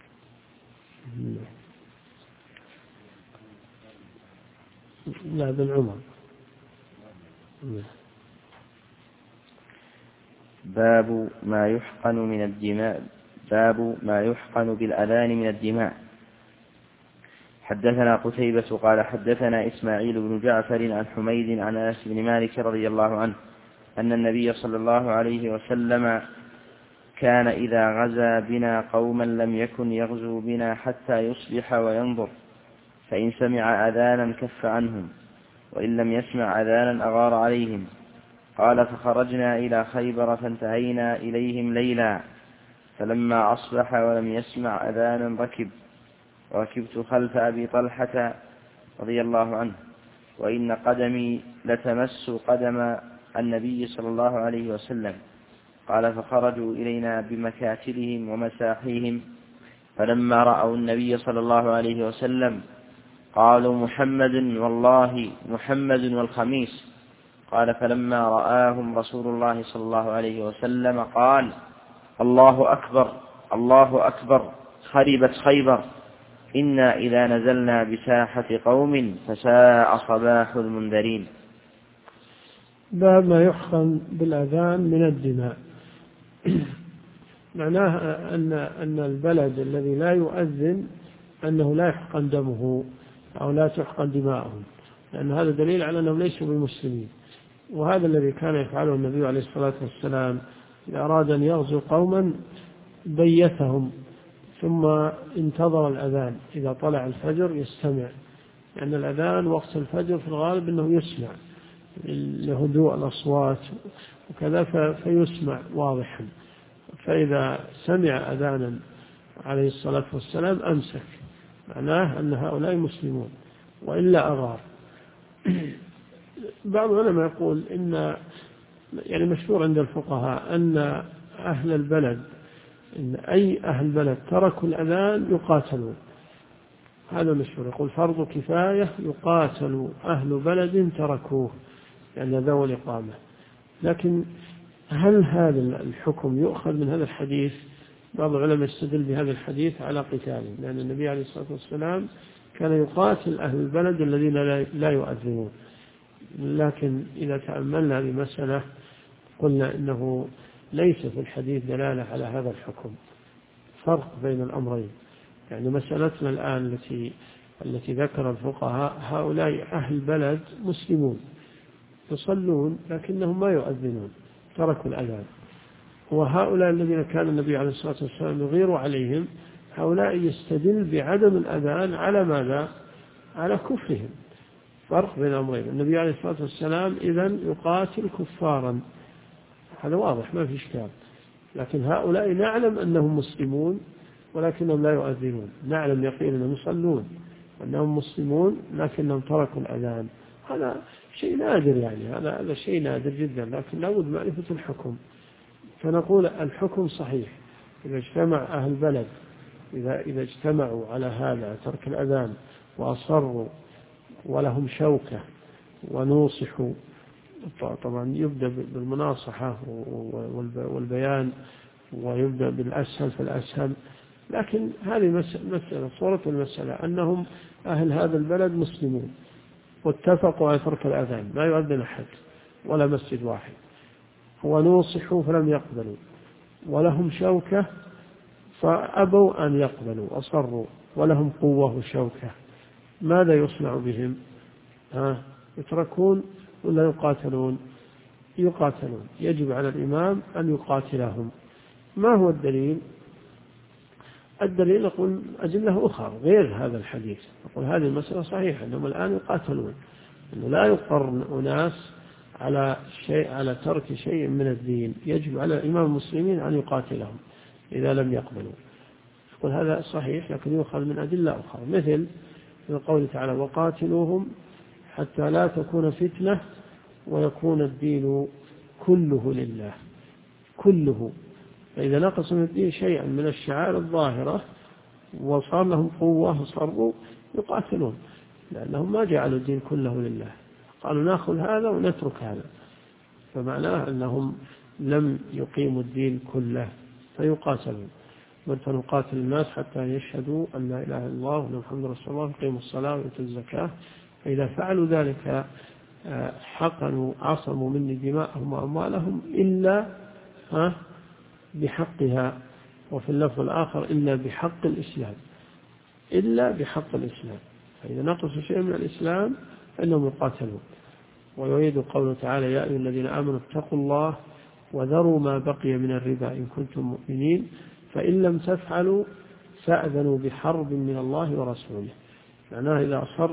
[SPEAKER 2] لا بن عمر.
[SPEAKER 1] باب ما يحقن من الدماء. باب ما يحقن بالأذان من الدماء. حدثنا قتيبة قال حدثنا إسماعيل بن جعفر عن حميد عن أنس بن مالك رضي الله عنه أن النبي صلى الله عليه وسلم كان إذا غزا بنا قوما لم يكن يغزو بنا حتى يصبح وينظر، فإن سمع أذانا كف عنهم، وإن لم يسمع أذانا أغار عليهم. قال: فخرجنا إلى خيبر فانتهينا إليهم ليلا، فلما أصبح ولم يسمع أذانا ركبت خلف أبي طلحة رضي الله عنه، وإن قدمي لتمس قدم النبي صلى الله عليه وسلم. قال: فخرجوا إلينا بمكاتلهم ومساحيهم، فلما رأوا النبي صلى الله عليه وسلم قالوا: محمد والله، محمد والخميس. قال: فلما رآهم رسول الله صلى الله عليه وسلم قال: الله أكبر، الله أكبر، خربت خيبر، إنا إذا نزلنا بساحة قوم فساء صباح المنذرين.
[SPEAKER 2] باب ما يحقن بالأذان من الدماء. معناه أن البلد الذي لا يؤذن أنه لا يحقن دمه أو لا تحقن دماءهم، لأن هذا دليل على أنهم ليسوا بمسلمين. وهذا الذي كان يفعله النبي عليه الصلاة والسلام إذا أراد أن يغزو قوما بيتهم ثم انتظر الأذان، إذا طلع الفجر يستمع، لأن الأذان وقت الفجر في الغالب أنه يسمع لهدوء الأصوات وكذا فيسمع واضحا، فإذا سمع أذانا عليه الصلاة والسلام أمسك، معناه أن هؤلاء مسلمون وإلا أغار. بعض العلماء يقول إن يعني مشهور عند الفقهاء أن أهل البلد، إن أي أهل بلد تركوا الأذان يقاتلون، هذا مشهور، يقول فرض كفاية يقاتل أهل بلد تركوه، يعني ذوي الإقامة. لكن هل هذا الحكم يؤخذ من هذا الحديث؟ بعض العلماء يستدل بهذا الحديث على قتاله، لأن النبي عليه الصلاة والسلام كان يقاتل أهل البلد الذين لا يؤذنون. لكن إذا تأملنا بمسألة قلنا إنه ليس في الحديث دلالة على هذا الحكم، فرق بين الأمرين. يعني مسألتنا الآن التي ذكر الفقهاء، هؤلاء أهل بلد مسلمون يصلون لكنهم ما يؤذنون، تركوا الأذان. وهؤلاء الذين كان النبي عليه الصلاة والسلام يغير عليهم، هؤلاء يستدل بعدم الأذان على ماذا؟ على كفرهم. فرق بين الأمرين. النبي عليه الصلاة والسلام إذن يقاتل كفارا، هذا واضح ما في إشكال. لكن هؤلاء نعلم أنهم مسلمون ولكنهم لا يؤذنون، نعلم يقين أنهم يصلون وأنهم مسلمون لكنهم تركوا الأذان. هذا شيء نادر، يعني هذا شيء نادر جدا، لكن لابد معرفة الحكم. فنقول الحكم صحيح إذا اجتمع أهل بلد، إذا اجتمعوا على هذا ترك الأذان وأصروا ولهم شوكة ونوصحوا، طبعا يبدأ بالمناصحة والبيان ويبدأ بالأسهل فالأسهل. لكن هذه مسألة، صورة المسألة أنهم أهل هذا البلد مسلمون واتفقوا على ترك الأذان، ما يؤذن أحد ولا مسجد واحد، ونوصحوا فلم يقبلوا، ولهم شوكة فأبوا أن يقبلوا، أصروا ولهم قوة وشوكة، ماذا يصنع بهم؟ يتركون ولا يقاتلون؟ يقاتلون. يجب على الإمام أن يقاتلهم. ما هو الدليل؟ الدليل نقول أدلة أخرى غير هذا الحديث. نقول هذه المسألة صحيحة أنهم الآن يقاتلون، أنه لا يقر أناس على ترك شيء من الدين، يجب على الإمام المسلمين أن يقاتلهم إذا لم يقبلوا. نقول هذا صحيح، لكن يؤخذ من أدلة أخرى، مثل في قوله تعالى وقاتلوهم حتى لا تكون فتنة ويكون الدين كله لله، كله. فإذا نقص من الدين شيئا من الشعائر الظاهرة وصار لهم قوة وصروا يقاتلون، لأنهم ما جعلوا الدين كله لله، قالوا نأخذ هذا ونترك هذا، فمعناه أنهم لم يقيموا الدين كله فيقاتلون. ونقاتل الناس حتى يشهدوا أن لا إله إلا الله وأن محمدا رسول الله ويقيموا الصلاة ويؤتوا الزكاة، فإذا فعلوا ذلك حقنوا عصموا مني دماءهم وأموالهم إلا بحقها، وفي اللفظ الآخر إلا بحق الإسلام، إلا بحق الإسلام. فإذا نقص شيء من الإسلام فإنهم يقاتلون. ويريد قوله تعالى يا أيها الذين آمنوا اتقوا الله وذروا ما بقي من الربا إن كنتم مؤمنين فإن لم تفعلوا فأذنوا بحرب من الله ورسوله. معناه إذا أصر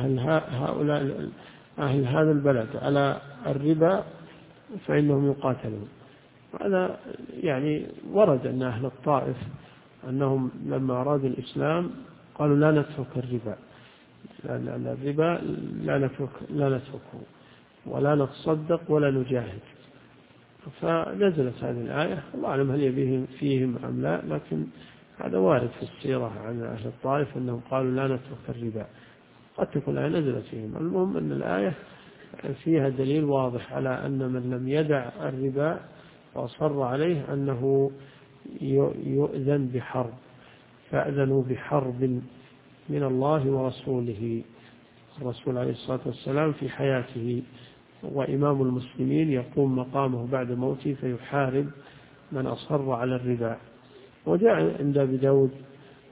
[SPEAKER 2] أهل هذا البلد على الربا فإنهم يقاتلون. هذا يعني ورد أن أهل الطائف أنهم لما أرادوا الإسلام قالوا لا نترك الربا، الربا لا نتركه ولا نتصدق ولا نجاهد. فنزلت هذه الآية، الله أعلم هل يبيهم فيهم أم لا، لكن هذا وارد في السيرة عن أهل الطائف أنهم قالوا لا نترك الربا، قد تكون الآية نزلت فيهم. المهم أن الآية فيها دليل واضح على أن من لم يدع الربا وأصر عليه أنه يؤذن بحرب، فأذنوا بحرب من الله ورسوله. الرسول عليه الصلاة والسلام في حياته وإمام المسلمين يقوم مقامه بعد موته فيحارب من أصر على الربا. وجاء عند أبي داود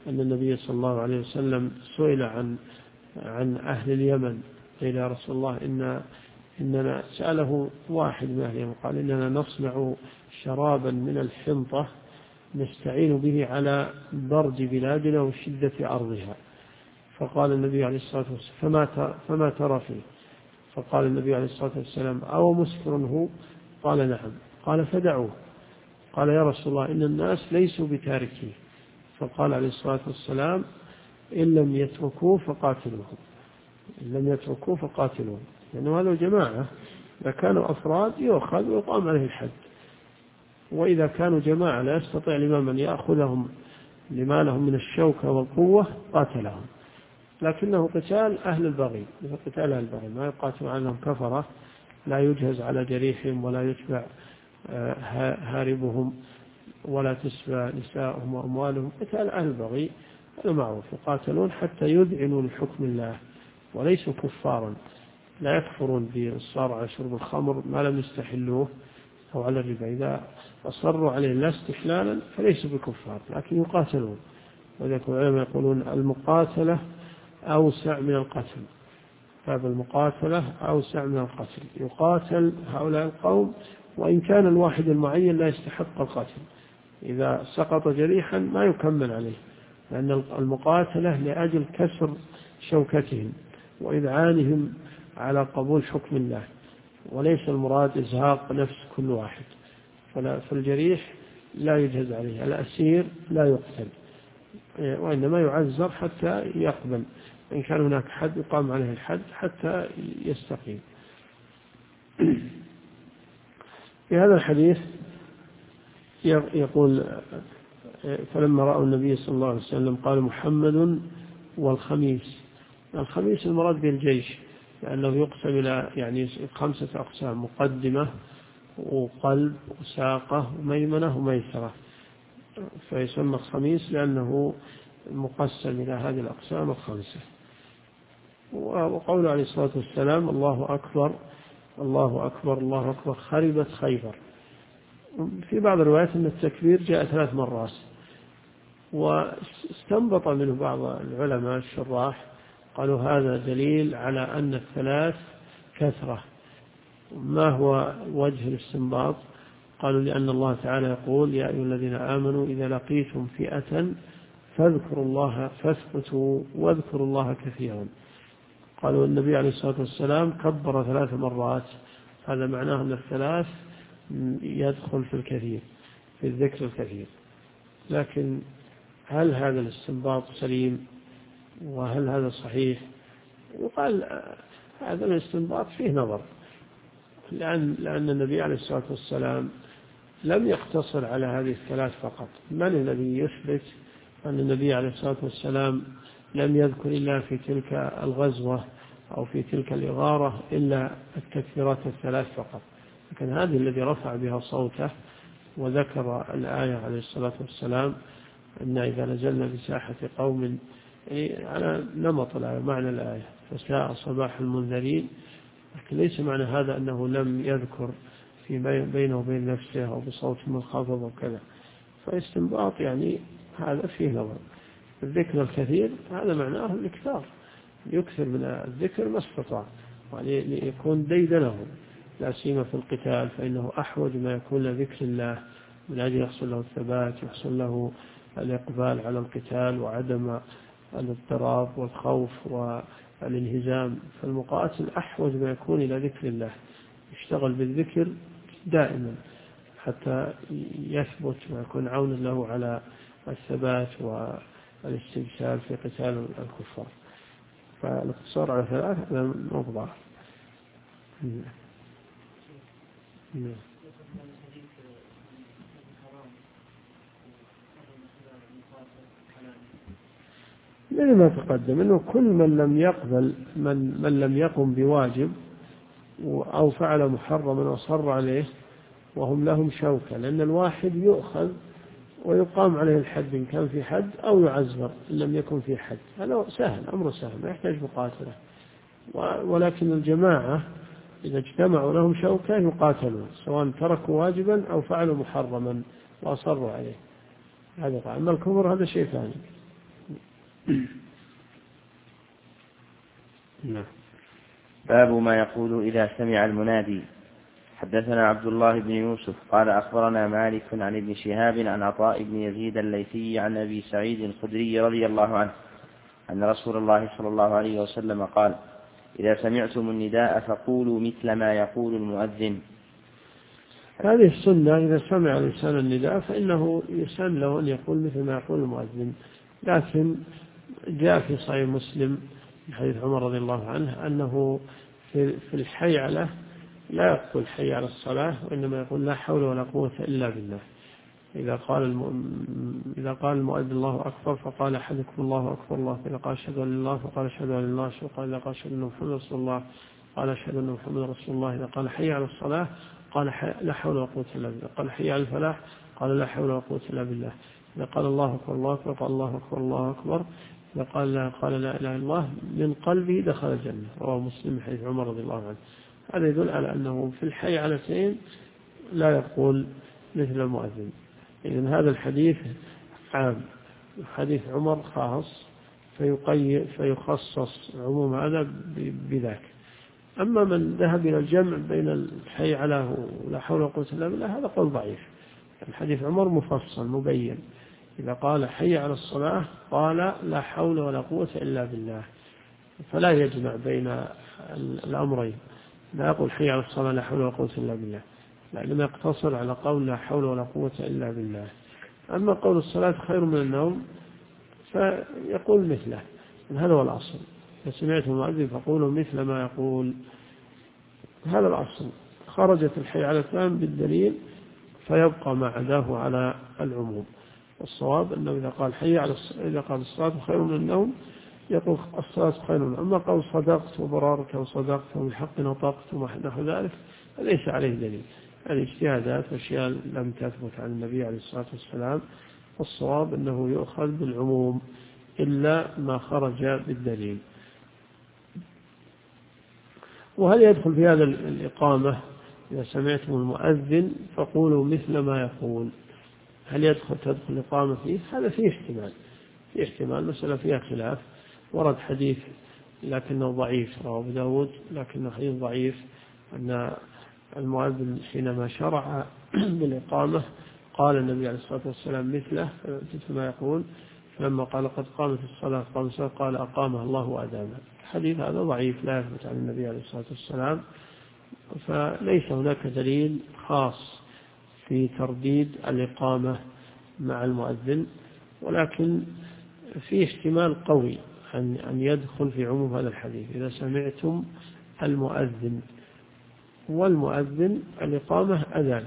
[SPEAKER 2] أن النبي صلى الله عليه وسلم سئل عن أهل اليمن، قيل يا رسول الله إننا سأله واحد من أهل اليمن قال إننا نصنع شرابا من الحنطة نستعين به على برد بلادنا وشدة أرضها. فقال النبي عليه الصلاة والسلام فما ترى فيه؟ فقال النبي عليه الصلاة والسلام أو مسكر هو؟ قال نعم. قال فدعوه. قال يا رسول الله إن الناس ليسوا بتاركيه. فقال عليه الصلاة والسلام إن لم يتركوه فقاتلوهم، إن لم يتركوه فقاتلوهم، لأنه هذا جماعة، إذا كانوا أفراد يؤخذ ويقام عليه الحد، وإذا كانوا جماعة لا يستطيع الإمام أن يأخذهم لما لهم من الشوكة والقوة قاتلهم، لكنه قتال أهل البغي، قتال أهل البغي، ما يقاتل عنهم كفرة لا يجهز على جريحهم ولا يتبع هاربهم ولا تسبى نساءهم وأموالهم. قتال أهل البغي هذا معروف، يقاتلون حتى يذعنوا لحكم الله وليسوا كفارا، لا يكفرون بالإصرار على شرب الخمر ما لم يستحلوه أو على الربا، إذا أصروا عليه لا استحلالا فليسوا بكفار لكن يقاتلون. وذلك العلماء يقولون المقاتلة أوسع من القتل، باب المقاتلة أوسع من القتل، يقاتل هؤلاء القوم وإن كان الواحد المعين لا يستحق القتل، إذا سقط جريحا ما يكمل عليه، لأن المقاتلة لأجل كسر شوكتهم وإذعانهم على قبول حكم الله، وليس المراد إزهاق نفس كل واحد. فالجريح لا يجهز عليه، الأسير لا يقتل وإنما يعذر حتى يقبل، إن كان هناك حد يقام عليه الحد حتى يستقيم. في هذا الحديث يقول فلما رأوا النبي صلى الله عليه وسلم قال محمد والخميس. الخميس المراد بالجيش، لأنه يقسم إلى يعني 5 أقسام: مقدمة وقلب وساقة وميمنة وميسرة، فيسمى الخميس لأنه مقسم إلى هذه الأقسام 5. وقول عليه الصلاة والسلام الله أكبر الله أكبر الله أكبر خربت خيبر. في بعض الروايات أن التكبير جاء 3 مرات، واستنبط منه بعض العلماء الشراح قالوا هذا دليل على أن 3 كثرة. ما هو وجه الاستنباط؟ قالوا لأن الله تعالى يقول يا أيها الذين آمنوا إذا لقيتم فئة فاذكروا الله فاثبتوا واذكروا الله كثيرا. قالوا النبي عليه الصلاة والسلام كبر 3 مرات، هذا معناه أن 3 يدخل في الكثير، في الذكر الكثير. لكن هل هذا الاستنباط سليم وهل هذا صحيح؟ يقال هذا الاستنباط فيه نظر، لأن النبي عليه الصلاة والسلام لم يقتصر على هذه 3 فقط. من الذي يثبت أن النبي عليه الصلاة والسلام لم يذكر إلا في تلك الغزوة أو في تلك الإغارة إلا التكبيرات 3 فقط؟ لكن هذه الذي رفع بها صوته وذكر الآية عليه الصلاة والسلام أن إذا نزلنا بساحة قوم، يعني على نمط الآية معنى الآية فساء صباح المنذرين، لكن ليس معنى هذا أنه لم يذكر في بينه وبين نفسه أو بصوت منخفض وكذا. فاستنباط يعني هذا فيه نظر. الذكر الكثير هذا معناه الإكثار، يكثر من الذكر ما استطاع، يعني ليكون ديدنه، لا سيما في القتال فإنه أحوج ما يكون لذكر الله من أجل يحصل له الثبات، يحصل له الإقبال على القتال وعدم الاضطراب والخوف والانهزام. فالمقاتل أحوج ما يكون إلى ذكر الله، يشتغل بالذكر دائما حتى يثبت ويكون عونا له على الثبات والاستبشار في قتال الكفار. فالاقتصار على 3 هذا موضوع. من ما تقدم أنه كل من لم يقبل من لم يقم بواجب أو فعل محرما وصر عليه وهم لهم شوكة، لأن الواحد يؤخذ ويقام عليه الحد إن كان في حد أو يعزر إن لم يكن في حد. هذا سهل، أمره سهل ما يحتاج مقاتلة. ولكن الجماعة إذا اجتمعوا لهم شوكة يقاتلون سواء تركوا واجبا أو فعلوا محرما وأصروا عليه. هذا أما الكفر هذا شيء ثاني.
[SPEAKER 1] باب ما يقول إذا سمع المنادي. حدثنا عبد الله بن يوسف قال أخبرنا مالك عن ابن شهاب عن عطاء بن يزيد الليثي عن أبي سعيد الخدري رضي الله عنه أن رسول الله صلى الله عليه وسلم قال: إذا سمعتم النداء فقولوا مثل ما يقول المؤذن.
[SPEAKER 2] هذه السنة، إذا سمع الإنسان النداء فإنه يسن له أن يقول مثل ما يقول المؤذن، لكن جاء في صحيح مسلم من حديث عمر رضي الله عنه أنه في الحيعلة لا يقول حي على الصلاة، وإنما يقول لا حول ولا قوة إلا بالله. إذا قال المؤذن الله أكبر فقال أحدكم الله أكبر الله، إذا قال أشهد أن الله فقال أشهد أن الله، إذا قال أشهد أن محمد رسول الله قال أشهد أن محمد رسول الله، إذا قال حي على الصلاة قال لا حول ولا قوة إلا بالله، قال حي على الفلاح قال لا حول ولا قوة إلا بالله، إذا قال الله أكبر الله أكبر قال الله أكبر الله أكبر، إذا قال لا إله إلا الله من قلبه دخل الجنة. رواه مسلم حديث عمر رضي الله عنه. هذا يدل على أنه في الحي علتين لا يقول مثل المؤذن. إذن هذا الحديث عام، حديث عمر خاص فيخصص عموم هذا بذاك. أما من ذهب إلى الجمع بين الحي على ولا حول ولا قوة إلا بالله هذا قول ضعيف. الحديث عمر مفصل مبين، إذا قال حي على الصلاة قال لا حول ولا قوة إلا بالله، فلا يجمع بين الأمرين، لا يقول حي على الصلاة لا حول ولا قوة إلا بالله، لأنه يقتصر على قول لا حول ولا قوة إلا بالله. أما قول الصلاة خير من النوم فيقول مثله، هذا هو الأصل. فسمعت المؤذن فقولوا مثل ما يقول، هذا الأصل. خرجت الحي على الثاني بالدليل فيبقى ما عداه على العموم. والصواب أنه إذا قال الصلاة خير من النوم يقول الصلاة خير من النوم. أما قول صدقت وبرارك وصدقت وبالحق نطقت وما نحو ذلك فليس عليه دليل، هذه اجتهادات وأشياء لم تثبت عن النبي عليه الصلاة والسلام. والصواب أنه يؤخذ بالعموم إلا ما خرج بالدليل. وهل يدخل في هذا الإقامة إذا سمعتم المؤذن فقولوا مثل ما يقول؟ هل تدخل الإقامة فيه؟ هذا فيه احتمال، مسألة فيها خلاف. ورد حديث لكنه ضعيف رواه أبو داود، لكنه حديث ضعيف، أن المؤذن حينما شرع بالإقامة قال النبي عليه الصلاة والسلام مثله ما يقول، فلما قال قد قامت الصلاة قال أقامها الله وأدامها. الحديث هذا ضعيف لا يثبت عن النبي عليه الصلاة والسلام، فليس هناك دليل خاص في ترديد الإقامة مع المؤذن، ولكن في احتمال قوي أن يدخل في عموم هذا الحديث. إذا سمعتم المؤذن، والمؤذن الإقامة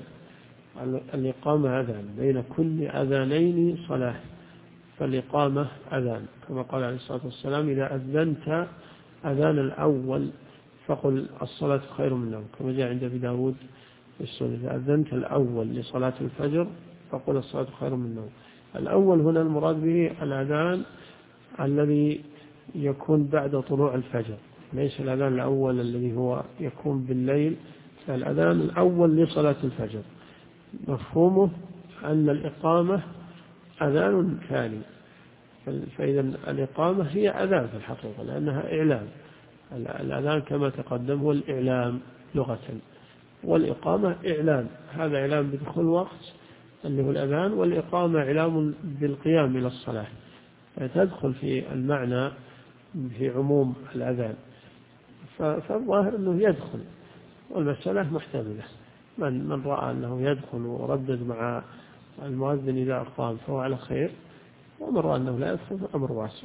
[SPEAKER 2] أذان بين كل أذانين صلاة، فالإقامة أذان، كما قال عليه الصلاة والسلام إذا أذنت أذان الأول فقل الصلاة خير من النوم، كما جاء عند أبي داود في السنة إذا أذنت الأول لصلاة الفجر فقل الصلاة خير من النوم. الأول هنا المراد به الأذان الذي يكون بعد طلوع الفجر، ليس الأذان الأول الذي هو يكون بالليل، الأذان الأول لصلاة الفجر. مفهومه أن الإقامة أذان ثاني، فإذا الإقامة هي أذان في الحقيقة لأنها إعلام. الأذان كما تقدم هو الإعلام لغة، والإقامة إعلام، هذا إعلام بدخول وقت اللي هو الأذان، والإقامة إعلام بالقيام إلى الصلاة، فتدخل في المعنى في عموم الأذان. فالظاهر أنه يدخل، والمسألة محتملة، من رأى أنه يدخل وردد مع المؤذن إذا أقام فهو على خير، ومن رأى أنه لا يدخل فأمر واسع.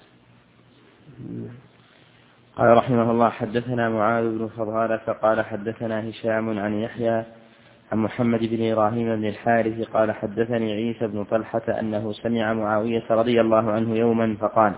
[SPEAKER 1] قال رحمه الله: حدثنا معاذ بن فضالة قال حدثنا هشام عن يحيى عن محمد بن إبراهيم بن الحارث قال حدثني عيسى بن طلحة أنه سمع معاوية رضي الله عنه يوما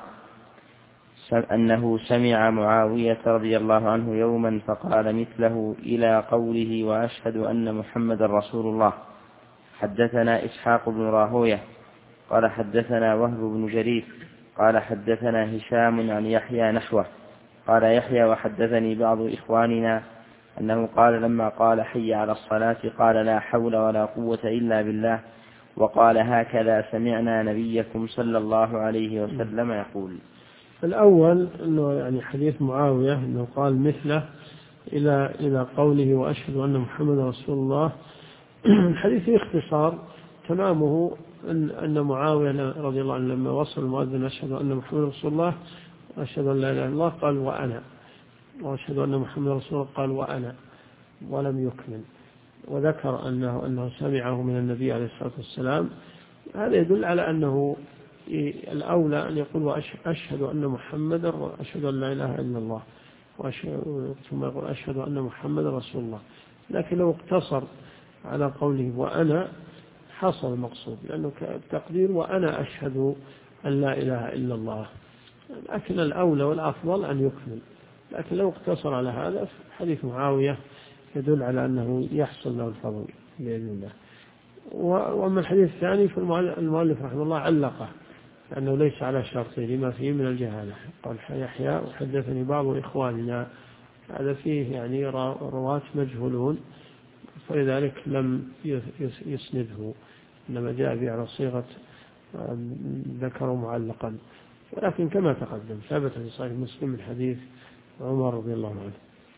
[SPEAKER 1] فقال مثله إلى قوله وأشهد أن محمد رسول الله. حدثنا إسحاق بن راهوية قال حدثنا وهب بن جرير قال حدثنا هشام عن يحيى نحوه. قال يحيى وحدثني بعض إخواننا أنه قال لما قال حي على الصلاة قال لا حول ولا قوة إلا بالله، وقال هكذا سمعنا نبيكم صلى الله عليه وسلم يقول.
[SPEAKER 2] الأول أنه يعني حديث معاوية أنه قال مثله إلى قوله وأشهد أن محمد رسول الله. الحديث باختصار تمامه أن معاوية رضي الله عنه لما وصل المؤذن أشهد أن محمد رسول الله وأشهد أن لا إله إلا الله قال وأنا، وأشهد أن محمد رسول الله قال وأنا، ولم يكمل، وذكر أنه سمعه من النبي عليه الصلاة والسلام. هذا يدل على أنه الأولى أن يقول وأشهد أن محمد، أشهد أن لا إله إلا الله، ثم يقول أشهد أن محمد رسول الله. لكن لو اقتصر على قوله وأنا حصل المقصود، لأنه التقدير وأنا أشهد أن لا إله إلا الله. لكن الأولى والأفضل أن يكمل، لكن لو اقتصر على هذا حديث معاوية يدل على أنه يحصل له الفضل بإذن الله. وأما الحديث الثاني فالمؤلف رحمه الله علقه لأنه ليس على شرطه لما فيه من الجهالة. قال يحيى وحدثني بعض إخواننا، هذا فيه يعني رواة مجهولون، فلذلك لم يسنده، إنما جاء به على صيغة ذكر معلقا. ولكن كما تقدم ثبت في صحيح مسلم من حديث عمر رضي الله عنه.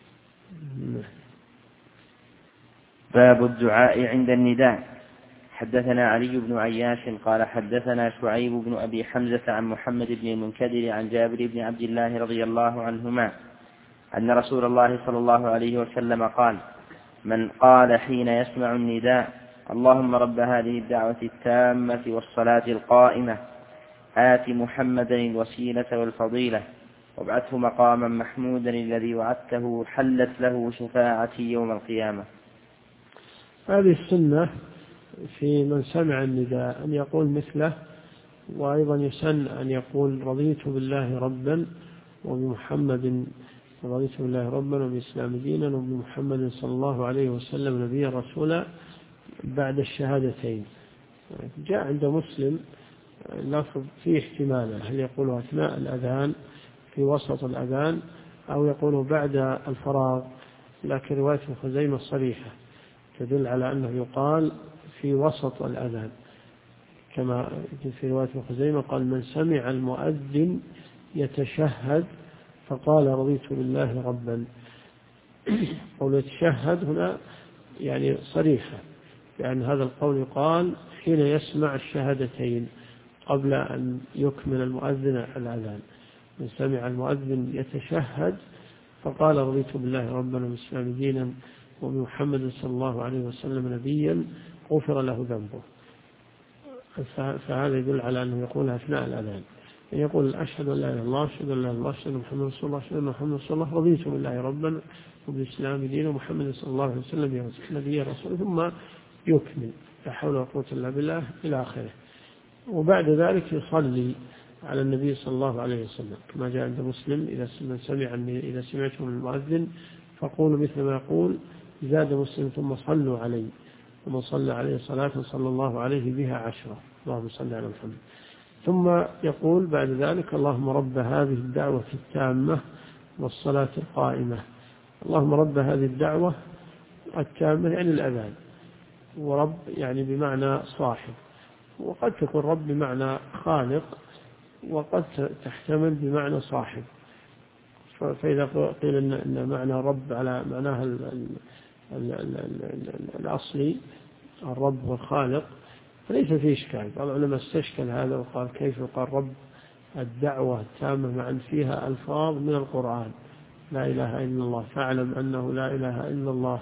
[SPEAKER 1] باب الدعاء عند النداء. حدثنا علي بن عياش قال حدثنا شعيب بن أبي حمزة عن محمد بن المنكدر عن جابر بن عبد الله رضي الله عنهما أن رسول الله صلى الله عليه وسلم قال: من قال حين يسمع النداء: اللهم رب هذه الدعوة التامة والصلاة القائمة آت محمدا الوسيلة والفضيلة وابعثه مقاما محمودا الذي وعدته حلت له شفاعتي يوم القيامة.
[SPEAKER 2] هذه السنة في من سمع النداء أن يقول مثله، وأيضا يسن أن يقول رضيت بالله ربا وبمحمد، رضيت بالله ربا وبالإسلام دينا وبمحمد صلى الله عليه وسلم نبيا رسولا بعد الشهادتين. جاء عند مسلم لفظ فيه احتمال، هل يقوله أثناء الأذان في وسط الأذان أو يقوله بعد الفراغ، لكن رواية خزيمة صريحة تدل على أنه يقال في وسط الأذان، كما في رواية خزيمة قال: من سمع المؤذن يتشهد فقال رضيت بالله ربا. قول يتشهد هنا يعني صريحة، لأن هذا القول يقال حين يسمع الشهادتين قبل أن يكمل المؤذن الأذان. من سمع المؤذن يتشهد فقال رضيت بالله ربا وبالإسلام دينا وبمحمد صلى الله عليه وسلم نبيا غفر له ذنبه. فهذا يدل على أنه يقول أثناء الأذان، يعني يقول أشهد أن لا إله إلا الله، أشهد أن لا إله إلا الله، أشهد أن محمد رسول الله، أشهد أن محمد رسول الله، رضيت بالله ربا وبالإسلام دينا ومحمد صلى الله عليه وسلم نبيا رسول، ثم يكمل لا حول ولا قوة إلا بالله إلى آخره. وبعد ذلك يصلي على النبي صلى الله عليه وسلم كما جاء عند مسلم: إذا سمعتم المؤذن فقولوا مثل ما يقول. زاد مسلم: ثم صلوا علي، ومن صلى عليه صلاة صلى الله عليه بها 10. اللهم صل على محمد. ثم يقول بعد ذلك: اللهم رب هذه الدعوة التامة والصلاة القائمة. اللهم رب هذه الدعوة التامة يعني الأذان، ورب يعني بمعنى صاحب، وقد تكون رب بمعنى خالق، وقد تحتمل بمعنى صاحب. فإذا قيل إن معنى رب على معناها الأصلي الرب والخالق فليس فيه إشكال. بعض العلماء استشكل هذا وقال: كيف يقال رب الدعوة التامة مع أن فيها ألفاظ من القرآن: لا إله إلا الله، فاعلم أنه لا إله إلا الله،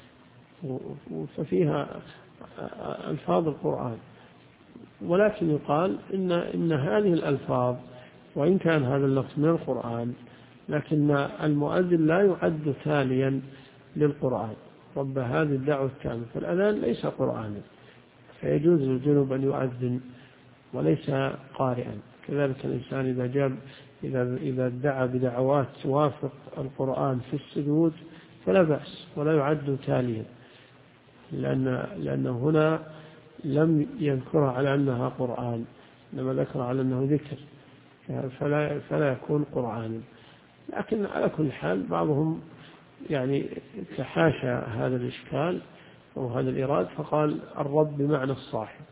[SPEAKER 2] ففيها ألفاظ القرآن. ولكن يقال إن هذه الألفاظ وإن كان هذا اللفظ من القرآن، لكن المؤذن لا يعد تاليا للقرآن. رب هذه الدعوة التامة، فالأذان ليس قرآنا، فيجوز للجنوب أن يؤذن وليس قارئا. كذلك الإنسان إذا دعا بدعوات توافق القرآن في السجود فلا بأس ولا يعد تاليا، لأنه هنا لم يذكرها على أنها قرآن، إنما ذكر على أنه ذكر، فلا يكون قرآنا. لكن على كل حال بعضهم يعني تحاشى هذا الإشكال أو هذا الإراد، فقال الرب بمعنى الصاحب،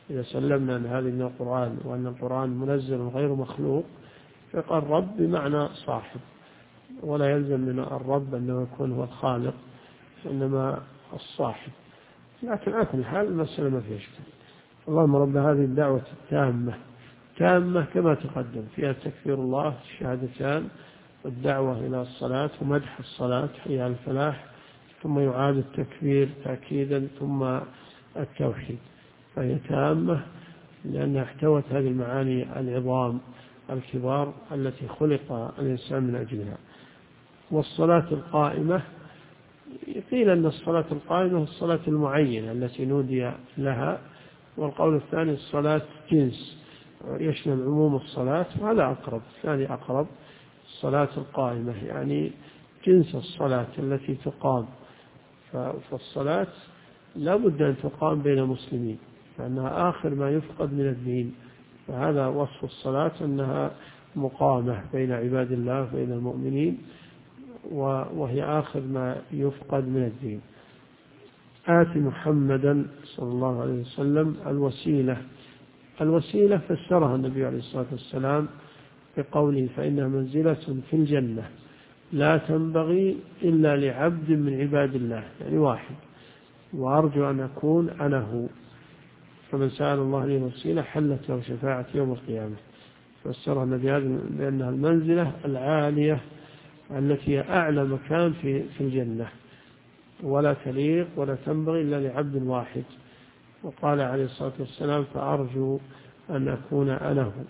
[SPEAKER 2] إذا سلمنا أن هذه من القرآن وأن القرآن منزل غير مخلوق، فقال الرب بمعنى صاحب، ولا يلزم من الرب أنه يكون هو الخالق، إنما الصاحب. لكن على كل حال المسألة ما فيها إشكال. اللهم رب هذه الدعوة التامة، تامة كما تقدم، فيها تكبير الله، الشهادتان، والدعوة إلى الصلاة ومدح الصلاة، حي على الفلاح، ثم يعاد التكبير تأكيدا، ثم التوحيد. فهي تامة لأنها احتوت هذه المعاني العظام الكبار التي خلق الإنسان من أجلها. والصلاة القائمة، قيل أن الصلاة القائمة الصلاة المعينة التي نودي لها، والقول الثاني الصلاة جنس يشمل عموم الصلاة، وهذا أقرب، الثاني أقرب، الصلاة القائمة يعني جنس الصلاة التي تقام. فالصلاة لا بد أن تقام بين مسلمين، لأنها آخر ما يفقد من الدين، فهذا وصف الصلاة أنها مقامة بين عباد الله بين المؤمنين، وهي آخر ما يفقد من الدين. آت محمدا صلى الله عليه وسلم الوسيلة. الوسيلة فسرها النبي عليه الصلاة والسلام بقوله فإنها منزلة في الجنة لا تنبغي إلا لعبد من عباد الله، يعني واحد، وأرجو أن أكون أنا هو، فمن سأل الله لي الوسيلة حلت له شفاعة يوم القيامة. فسرها النبي بأنها المنزلة العالية التي أعلى مكان في الجنة، ولا تليق ولا تنبغي إلا لعبد واحد. وقال عليه الصلاة والسلام فأرجو أن أكون أنا هو.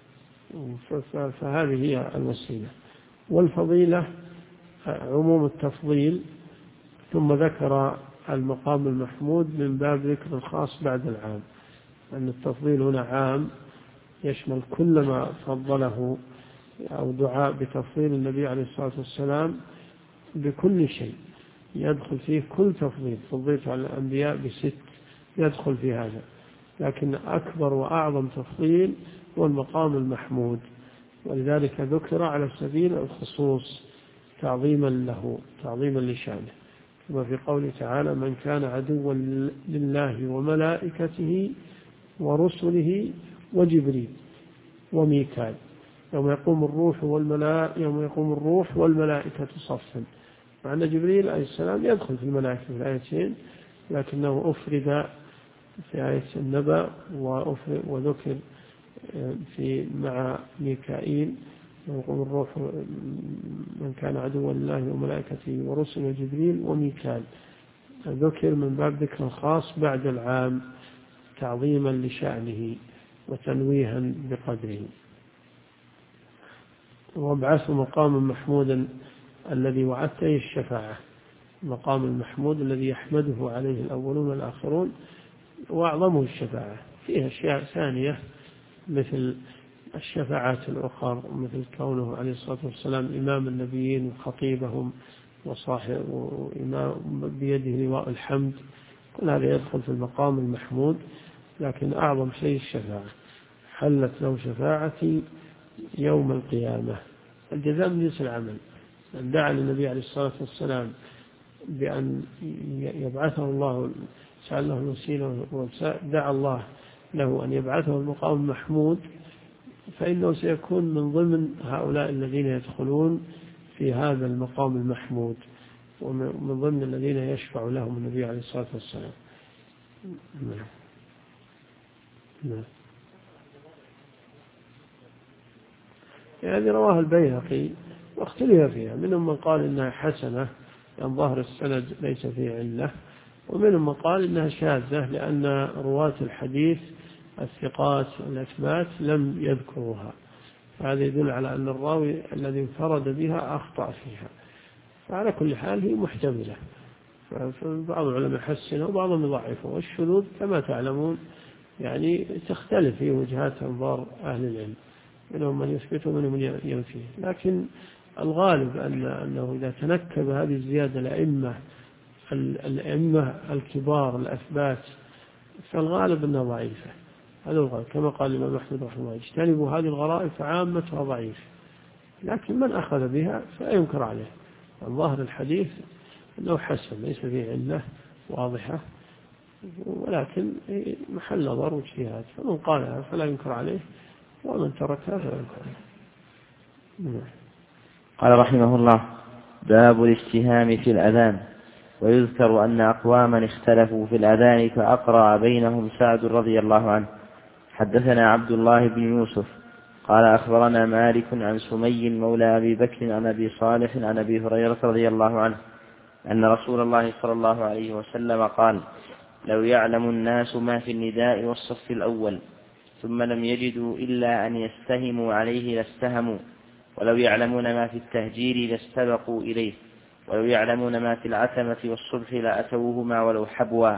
[SPEAKER 2] فهذه هي الوسيلة. والفضيلة عموم التفضيل، ثم ذكر المقام المحمود من باب ذكر الخاص بعد العام، أن التفضيل هنا عام يشمل كل ما فضله أو دعاء بتفضيل النبي عليه الصلاة والسلام بكل شيء، يدخل فيه كل تفضيل، فضلت على الأنبياء ب6 يدخل في هذا، لكن أكبر وأعظم تفضيل هو المقام المحمود، ولذلك ذكر على سبيل الخصوص تعظيما له، تعظيما لشانه، كما في قوله تعالى من كان عدوا لله وملائكته ورسله وجبريل وميكال يوم يقوم الروح والملائكة صفا. مع أن جبريل عليه السلام يدخل في الملائكة في الآيتين، لكنه أفرد في آية النبأ وذكر في مع ميكائيل يقوم الروح من كان عدوا لله وملائكته ورسله وجبريل وميكال، ذكر من باب ذكر الخاص بعد العام تعظيما لشأنه وتنويها بقدره. وابعث مقاما محمودا الذي وعدته الشفاعة، المقام المحمود الذي يحمده عليه الأولون والآخرون، وأعظمه الشفاعة. فيها أشياء ثانية مثل الشفاعات الأخرى، مثل كونه عليه الصلاة والسلام إمام النبيين وخطيبهم وصاحب وإمام بيده لواء الحمد، كل هذا يدخل في المقام المحمود، لكن أعظم شيء الشفاعة. حلت له شفاعتي يوم القيامة. الجزاء من جنس العمل. من دعا للنبي عليه الصلاة والسلام بأن يبعثه الله، سأل له الوسيلة ودعا الله له أن يبعثه المقام المحمود، فإنه سيكون من ضمن هؤلاء الذين يدخلون في هذا المقام المحمود، ومن ضمن الذين يشفع لهم النبي عليه الصلاة والسلام. نعم. هذه رواه البيهقي واختلف فيها، منهم من قال إنها حسنة لأن ظاهر السند ليس فيه علة، ومنهم من قال إنها شاذة لأن رواة الحديث الثقات الأثبات لم يذكروها، فهذا يدل على أن الراوي الذي انفرد بها أخطأ فيها. فعلى كل حال هي محتملة، فبعض العلماء حسنه وبعضهم يضعفه، والشذوذ كما تعلمون يعني تختلف في وجهات أنظار أهل العلم، منهم من يثبته ومنهم من ينفيه، لكن الغالب أنه إذا تنكب هذه الزيادة الأئمة الكبار الأثبات فالغالب أنها ضعيفة. هذا الغالب، كما قال الإمام أحمد رحمه الله اجتنبوا هذه الغرائب فعامتها ضعيف، لكن من أخذ بها فلا ينكر عليه. الظاهر الحديث أنه حسن ليس فيه علة واضحة، ولكن محل نظر واجتهاد، فمن قالها فلا ينكر عليه، ومن تركها فلا ينكر عليه.
[SPEAKER 1] قال رحمه الله: باب الاستهام في الأذان. ويذكر أن أقواما اختلفوا في الأذان فأقرأ بينهم سعد رضي الله عنه. حدثنا عبد الله بن يوسف قال أخبرنا مالك عن سمي مولى أبي بكر عن أبي صالح عن أبي هريرة رضي الله عنه أن رسول الله صلى الله عليه وسلم قال: لو يعلم الناس ما في النداء والصف الأول ثم لم يجدوا إلا أن يستهموا عليه لاستهموا، ولو يعلمون ما في التهجير لاستبقوا إليه، ولو يعلمون ما في العتمة والصبح لأتوهما ولو حبوا.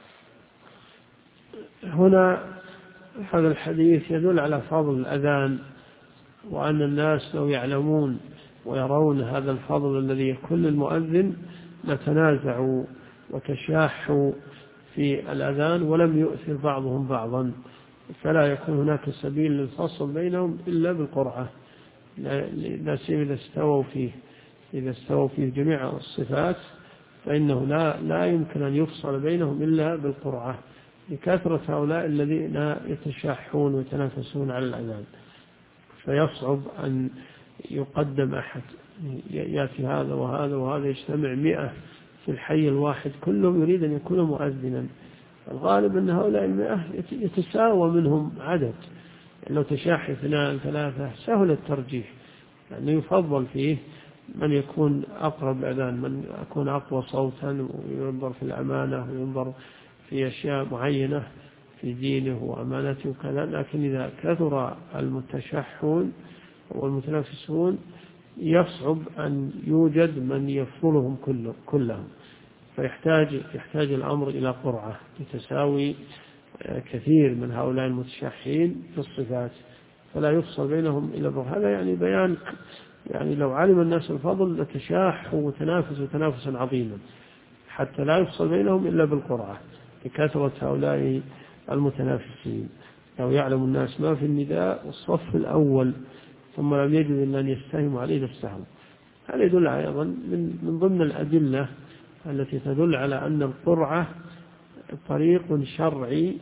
[SPEAKER 2] هنا هذا الحديث يدل على فضل الأذان، وأن الناس لو يعلمون ويرون هذا الفضل الذي يكون للمؤذن لتنازعوا وتشاحوا في الأذان ولم يؤثر بعضهم بعضا، فلا يكون هناك سبيل للفصل بينهم إلا بالقرعة، لا سيما إذا استووا فيه جميع الصفات، فإنه لا يمكن أن يفصل بينهم إلا بالقرعة، لكثرة هؤلاء الذين يتشاحون ويتنافسون على الأذان، فيصعب أن يقدم أحد، يأتي هذا وهذا وهذا يجتمع 100 في الحي الواحد كلهم يريد أن يكون مؤذنا. الغالب أن هؤلاء 100 يتساوى منهم عدد، يعني لو تشاحي 2 3 سهل الترجيح، يعني يفضل فيه من يكون أقرب الأذان، من يكون أقوى صوتا، وينظر في الأمانة وينظر في أشياء معينة في دينه وأمانته وكذا. لكن إذا كثر المتشحون والمتنافسون يصعب أن يوجد من يفضلهم كلهم، فيحتاج الأمر إلى قرعة لتساوي كثير من هؤلاء المتشحين في الصفات، فلا يفصل بينهم إلا بالقرعة. هذا يعني بيان، يعني لو علم الناس الفضل لتشاحوا وتنافسوا تنافسا عظيما، حتى لا يفصل بينهم إلا بالقرعة لكثرة هؤلاء المتنافسين. لو يعلم الناس ما في النداء والصف الأول ثم لم يجد إلا أن يستهموا عليه لاستهموا. هذا يدل أيضا من ضمن الأدلة التي تدل على أن القرعة طريق شرعي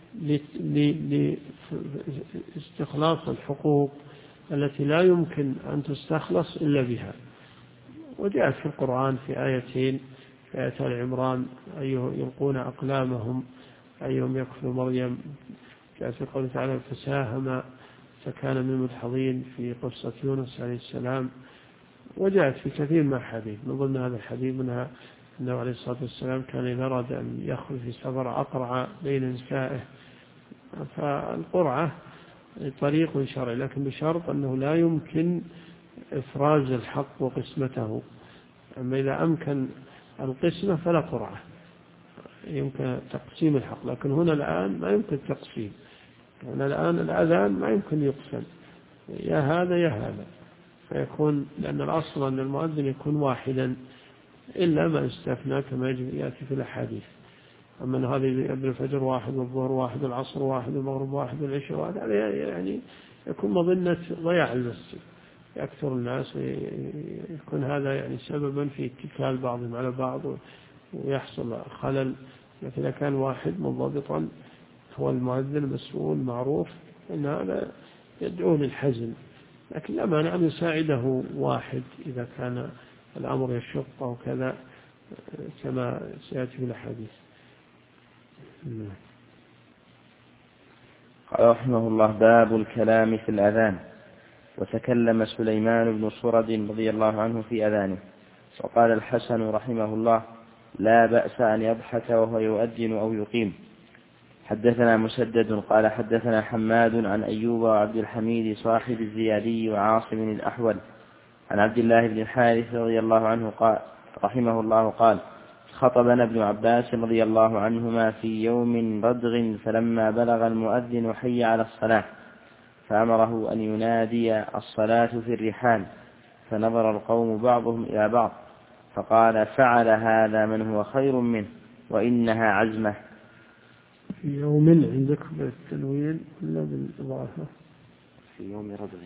[SPEAKER 2] لاستخلاص الحقوق التي لا يمكن أن تستخلص إلا بها. وجاءت في القرآن في آيتين، في آية آل عمران: أيهم يلقون أقلامهم أيهم يكفل مريم، جاءت في قوله تعالى: فساهم فكان من المدحضين، في قصة يونس عليه السلام. وجاءت في كثير من الحديث، من ضمن هذا الحديث منها أنه عليه الصلاة والسلام كان إذا أراد أن يخرج في سفر أقرع بين نسائه. فالقرعة طريق شرعي، لكن بشرط أنه لا يمكن إفراز الحق وقسمته. أما إذا أمكن القسمة فلا قرعة، يمكن تقسيم الحق، لكن هنا الآن ما يمكن تقسيم. هنا الآن الأذان ما يمكن يقسم، يا هذا يا هذا، فيكون، لأن الأصل أن المؤذن يكون واحدا إلا ما استثنى كما يأتي في الأحاديث. أما أن هذا يؤذن الفجر واحد والظهر واحد والعصر واحد والمغرب واحد والعشاء واحد، هذا يعني يكون مظنة ضياع المسجد، يكثر الناس ويكون هذا يعني سببا في اتكال بعضهم على بعض ويحصل خلل. لكن إذا كان واحد منضبطا هو المؤذن المسؤول معروف، إن هذا يدعو للحزم، لكن لا مانع أن يساعده واحد إذا كان الأمر يشق أو كذا، كما سيأتي في الحديث.
[SPEAKER 1] قال رحمه الله: باب الكلام في الأذان. وتكلم سليمان بن سرد رضي الله عنه في أذانه، وقال الحسن رحمه الله: لا بأس أن يضحك وهو يؤذن أو يقيم. حدثنا مسدد قال حدثنا حماد عن أيوب وعبد الحميد صاحب الزيادي وعاصم الأحول عن عبد الله بن الحارث رضي الله عنه قال رحمه الله قال: خطبنا ابن عباس رضي الله عنهما في يوم ردغ، فلما بلغ المؤذن حي على الصلاة فأمره أن ينادي الصلاة في الرحال، فنظر القوم بعضهم إلى بعض فقال: فعل هذا من هو خير منه وإنها عزمة.
[SPEAKER 2] في يوم عندك بالتنوين ولا بالإضافة؟
[SPEAKER 1] في يوم ردغ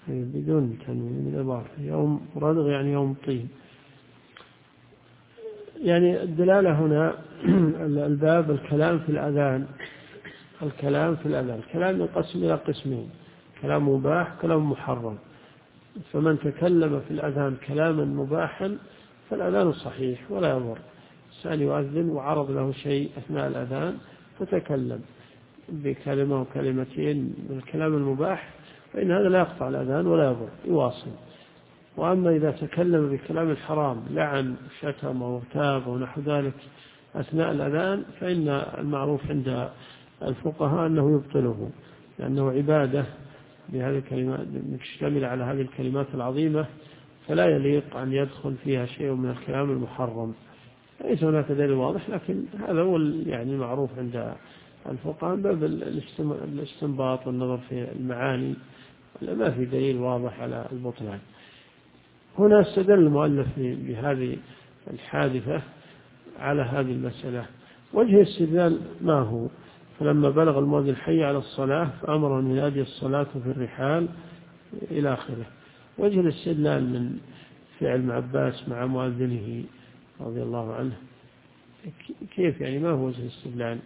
[SPEAKER 2] بدون تنوين بالإضافة. يوم ردغ يعني يوم طين. يعني الدلالة هنا الباب الكلام في الأذان. الكلام في الأذان كلام ينقسم إلى قسمين: كلام مباح، كلام محرم. فمن تكلم في الأذان كلاما مباحا فالأذان صحيح ولا يضر. الإنسان يؤذن وعرض له شيء أثناء الأذان فتكلم بكلمة أو كلمتين من الكلام المباح فإن هذا لا يقطع الأذان ولا يضر، يواصل. وأما إذا تكلم بكلام الحرام، لعن، شتم أو اغتاب أو نحو ذلك أثناء الأذان، فإن المعروف عند الفقهاء أنه يبطله، لأنه عبادة بهذه الكلمات مشتمل على هذه الكلمات العظيمة، فلا يليق أن يدخل فيها شيء من الكلام المحرم. ليس هناك دليل واضح، لكن هذا هو يعني المعروف عند الفقهاء، باب الاستنباط والنظر في المعاني، ما في دليل واضح على البطلان. هنا استدل المؤلف بهذه الحادثة على هذه المسألة. وجه الاستدلال ما هو؟ فلما بلغ المؤذن حي على الصلاة فأمر أن ينادي الصلاة في الرحال إلى آخره. وجه الاستدلال من فعل ابن عباس مع مؤذنه رضي الله عنه كيف يعني؟ ما هو وجه الاستدلال؟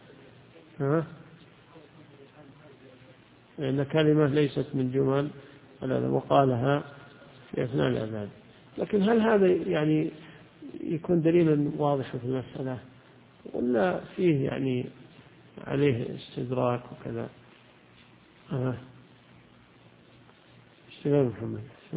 [SPEAKER 2] لأن كلمة ليست من جمل الأذان وقالها في أثناء الأذان، لكن هل هذا يعني يكون دليلا واضحا في المسألة ولا فيه يعني عليه استدراك وكذا؟ اشتغل محمد.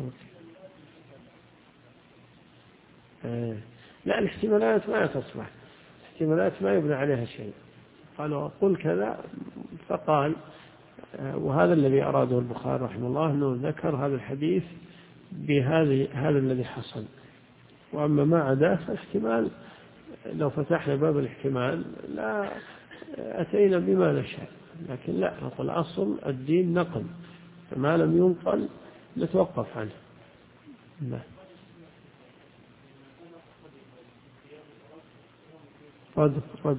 [SPEAKER 2] لا، الاحتمالات ما تصلح، الاحتمالات ما يبنى عليها شيء. قالوا أقول كذا فقال، وهذا الذي أراده البخاري رحمه الله أنه ذكر هذا الحديث هذا الذي حصل. وأما ما عداه فاحتمال، لو فتحنا باب الاحتمال لا أتينا بما نشاء، لكن لا نقول أصل الدين نقل، فما لم ينقل نتوقف عنه. لا. رد.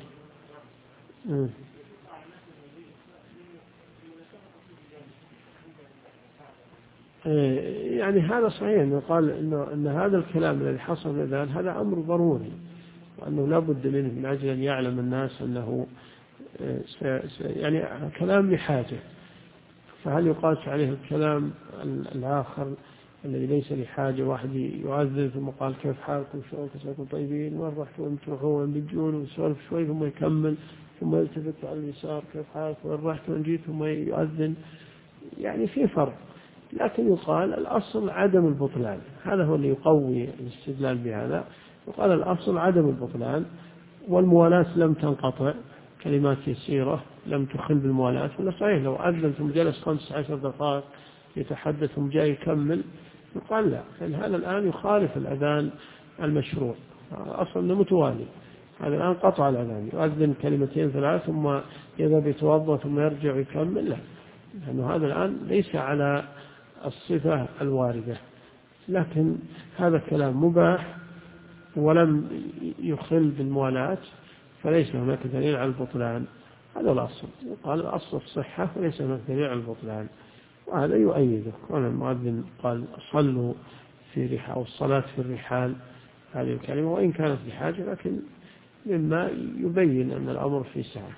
[SPEAKER 2] يعني هذا صحيح أنه قال أن هذا الكلام الذي حصل في الأذان هذا أمر ضروري، وأنه لا بد منه من أجل أن يعلم الناس أنه يعني كلام لحاجة. فهل يقاس عليه الكلام الآخر الذي ليس لحاجة؟ واحد يؤذن ثم قال كيف حالكم، شلونكم، كيف طيبين، وين رحتوا وين تروحوا، وين بتجون، ويسولف شوي ثم يكمل، ثم يلتفت على اليسار كيف حالكم، وين رحتوا وين جيت، ثم يؤذن. يعني في فرق، لكن يقال الأصل عدم البطلان. هذا هو اللي يقوي الاستدلال بهذا. يقال الأصل عدم البطلان، والموالاة لم تنقطع، كلمات يسيرة لم تخل بالموالاة. ولا صحيح لو أذن ثم جلس 15 دقائق يتحدث ثم جاء يكمل، يقال لا، لأن هذا الآن يخالف الأذان المشروع، أصلا متوالي. هذا الآن قطع الأذان، يؤذن كلمتين ثلاث ثم يذهب يتوضأ ثم يرجع ويكمل، لا، لأنه هذا الآن ليس على الصفة الواردة. لكن هذا كلام مباح ولم يخل بالموالاة، فليس هناك دليل على البطلان. هذا الأصل، قال الأصل الصحة وليس هناك دليل على البطلان، وهذا يؤيده. قال المؤذن قال صلوا في رحال، أو الصلاة في الرحال، هذه الكلمة وإن كانت بحاجة، لكن مما يبين أن الأمر في سعة.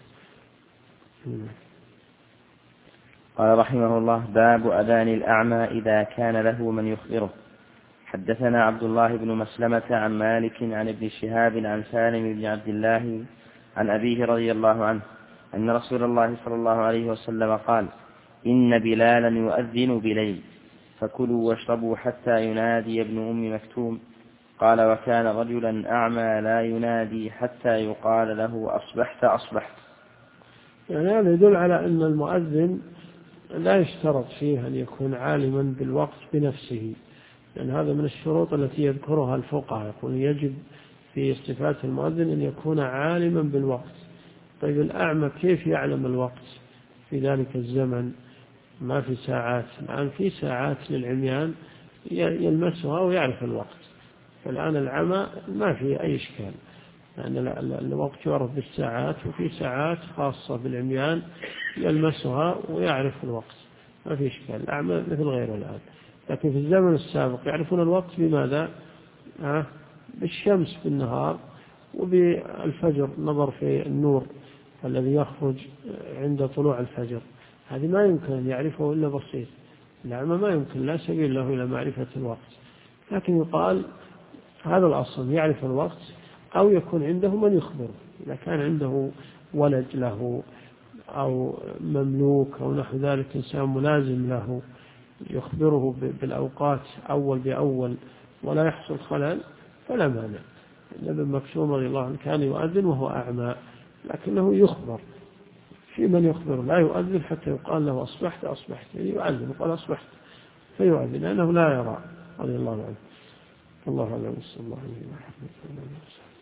[SPEAKER 1] قال رحمه الله: باب أذان الأعمى إذا كان له من يخبره. حدثنا عبد الله بن مسلمة عن مالك عن ابن شهاب عن سالم بن عبد الله عن أبيه رضي الله عنه أن رسول الله صلى الله عليه وسلم قال: إن بلالا يؤذن بليل فكلوا واشربوا حتى ينادي ابن أم مكتوم. قال: وكان رجلا أعمى لا ينادي حتى يقال له أصبحت أصبحت.
[SPEAKER 2] يعني هذا يدل على أن المؤذن لا يشترط فيه أن يكون عالما بالوقت بنفسه، لأن هذا من الشروط التي يذكرها الفقهاء، يقول يجب في صفات المؤذن أن يكون عالما بالوقت. طيب الأعمى كيف يعلم الوقت في ذلك الزمن؟ ما في ساعات، الآن في ساعات للعميان يلمسها ويعرف الوقت، فالآن العمى ما في أي إشكال، لأن الوقت يعرف بالساعات، وفي ساعات خاصة بالعميان يلمسها ويعرف الوقت، ما في إشكال. الأعمى مثل غيره الآن. لكن في الزمن السابق يعرفون الوقت بماذا؟ بالشمس بالنهار، وبالفجر نظر في النور الذي يخرج عند طلوع الفجر، هذه ما يمكن أن يعرفه إلا بصير، الأعمى ما يمكن، لا سبيل له إلى معرفة الوقت، لكن يقال هذا الأصل يعرف الوقت أو يكون عنده من يخبره، إذا كان عنده ولد له أو مملوك أو نحو ذلك إنسان ملازم له يخبره بالأوقات أول بأول ولا يحصل خلل فلا مانع. ابن مكتوم رضي الله عنه كان يؤذن وهو أعمى لكنه يخبر، في من يخبر لا يؤذن حتى يقال له أصبحت يعني يؤذن وقال أصبحت فيؤذن لأنه لا يرى رضي الله عنه. الله أعلم. صلى الله عليه وسلم.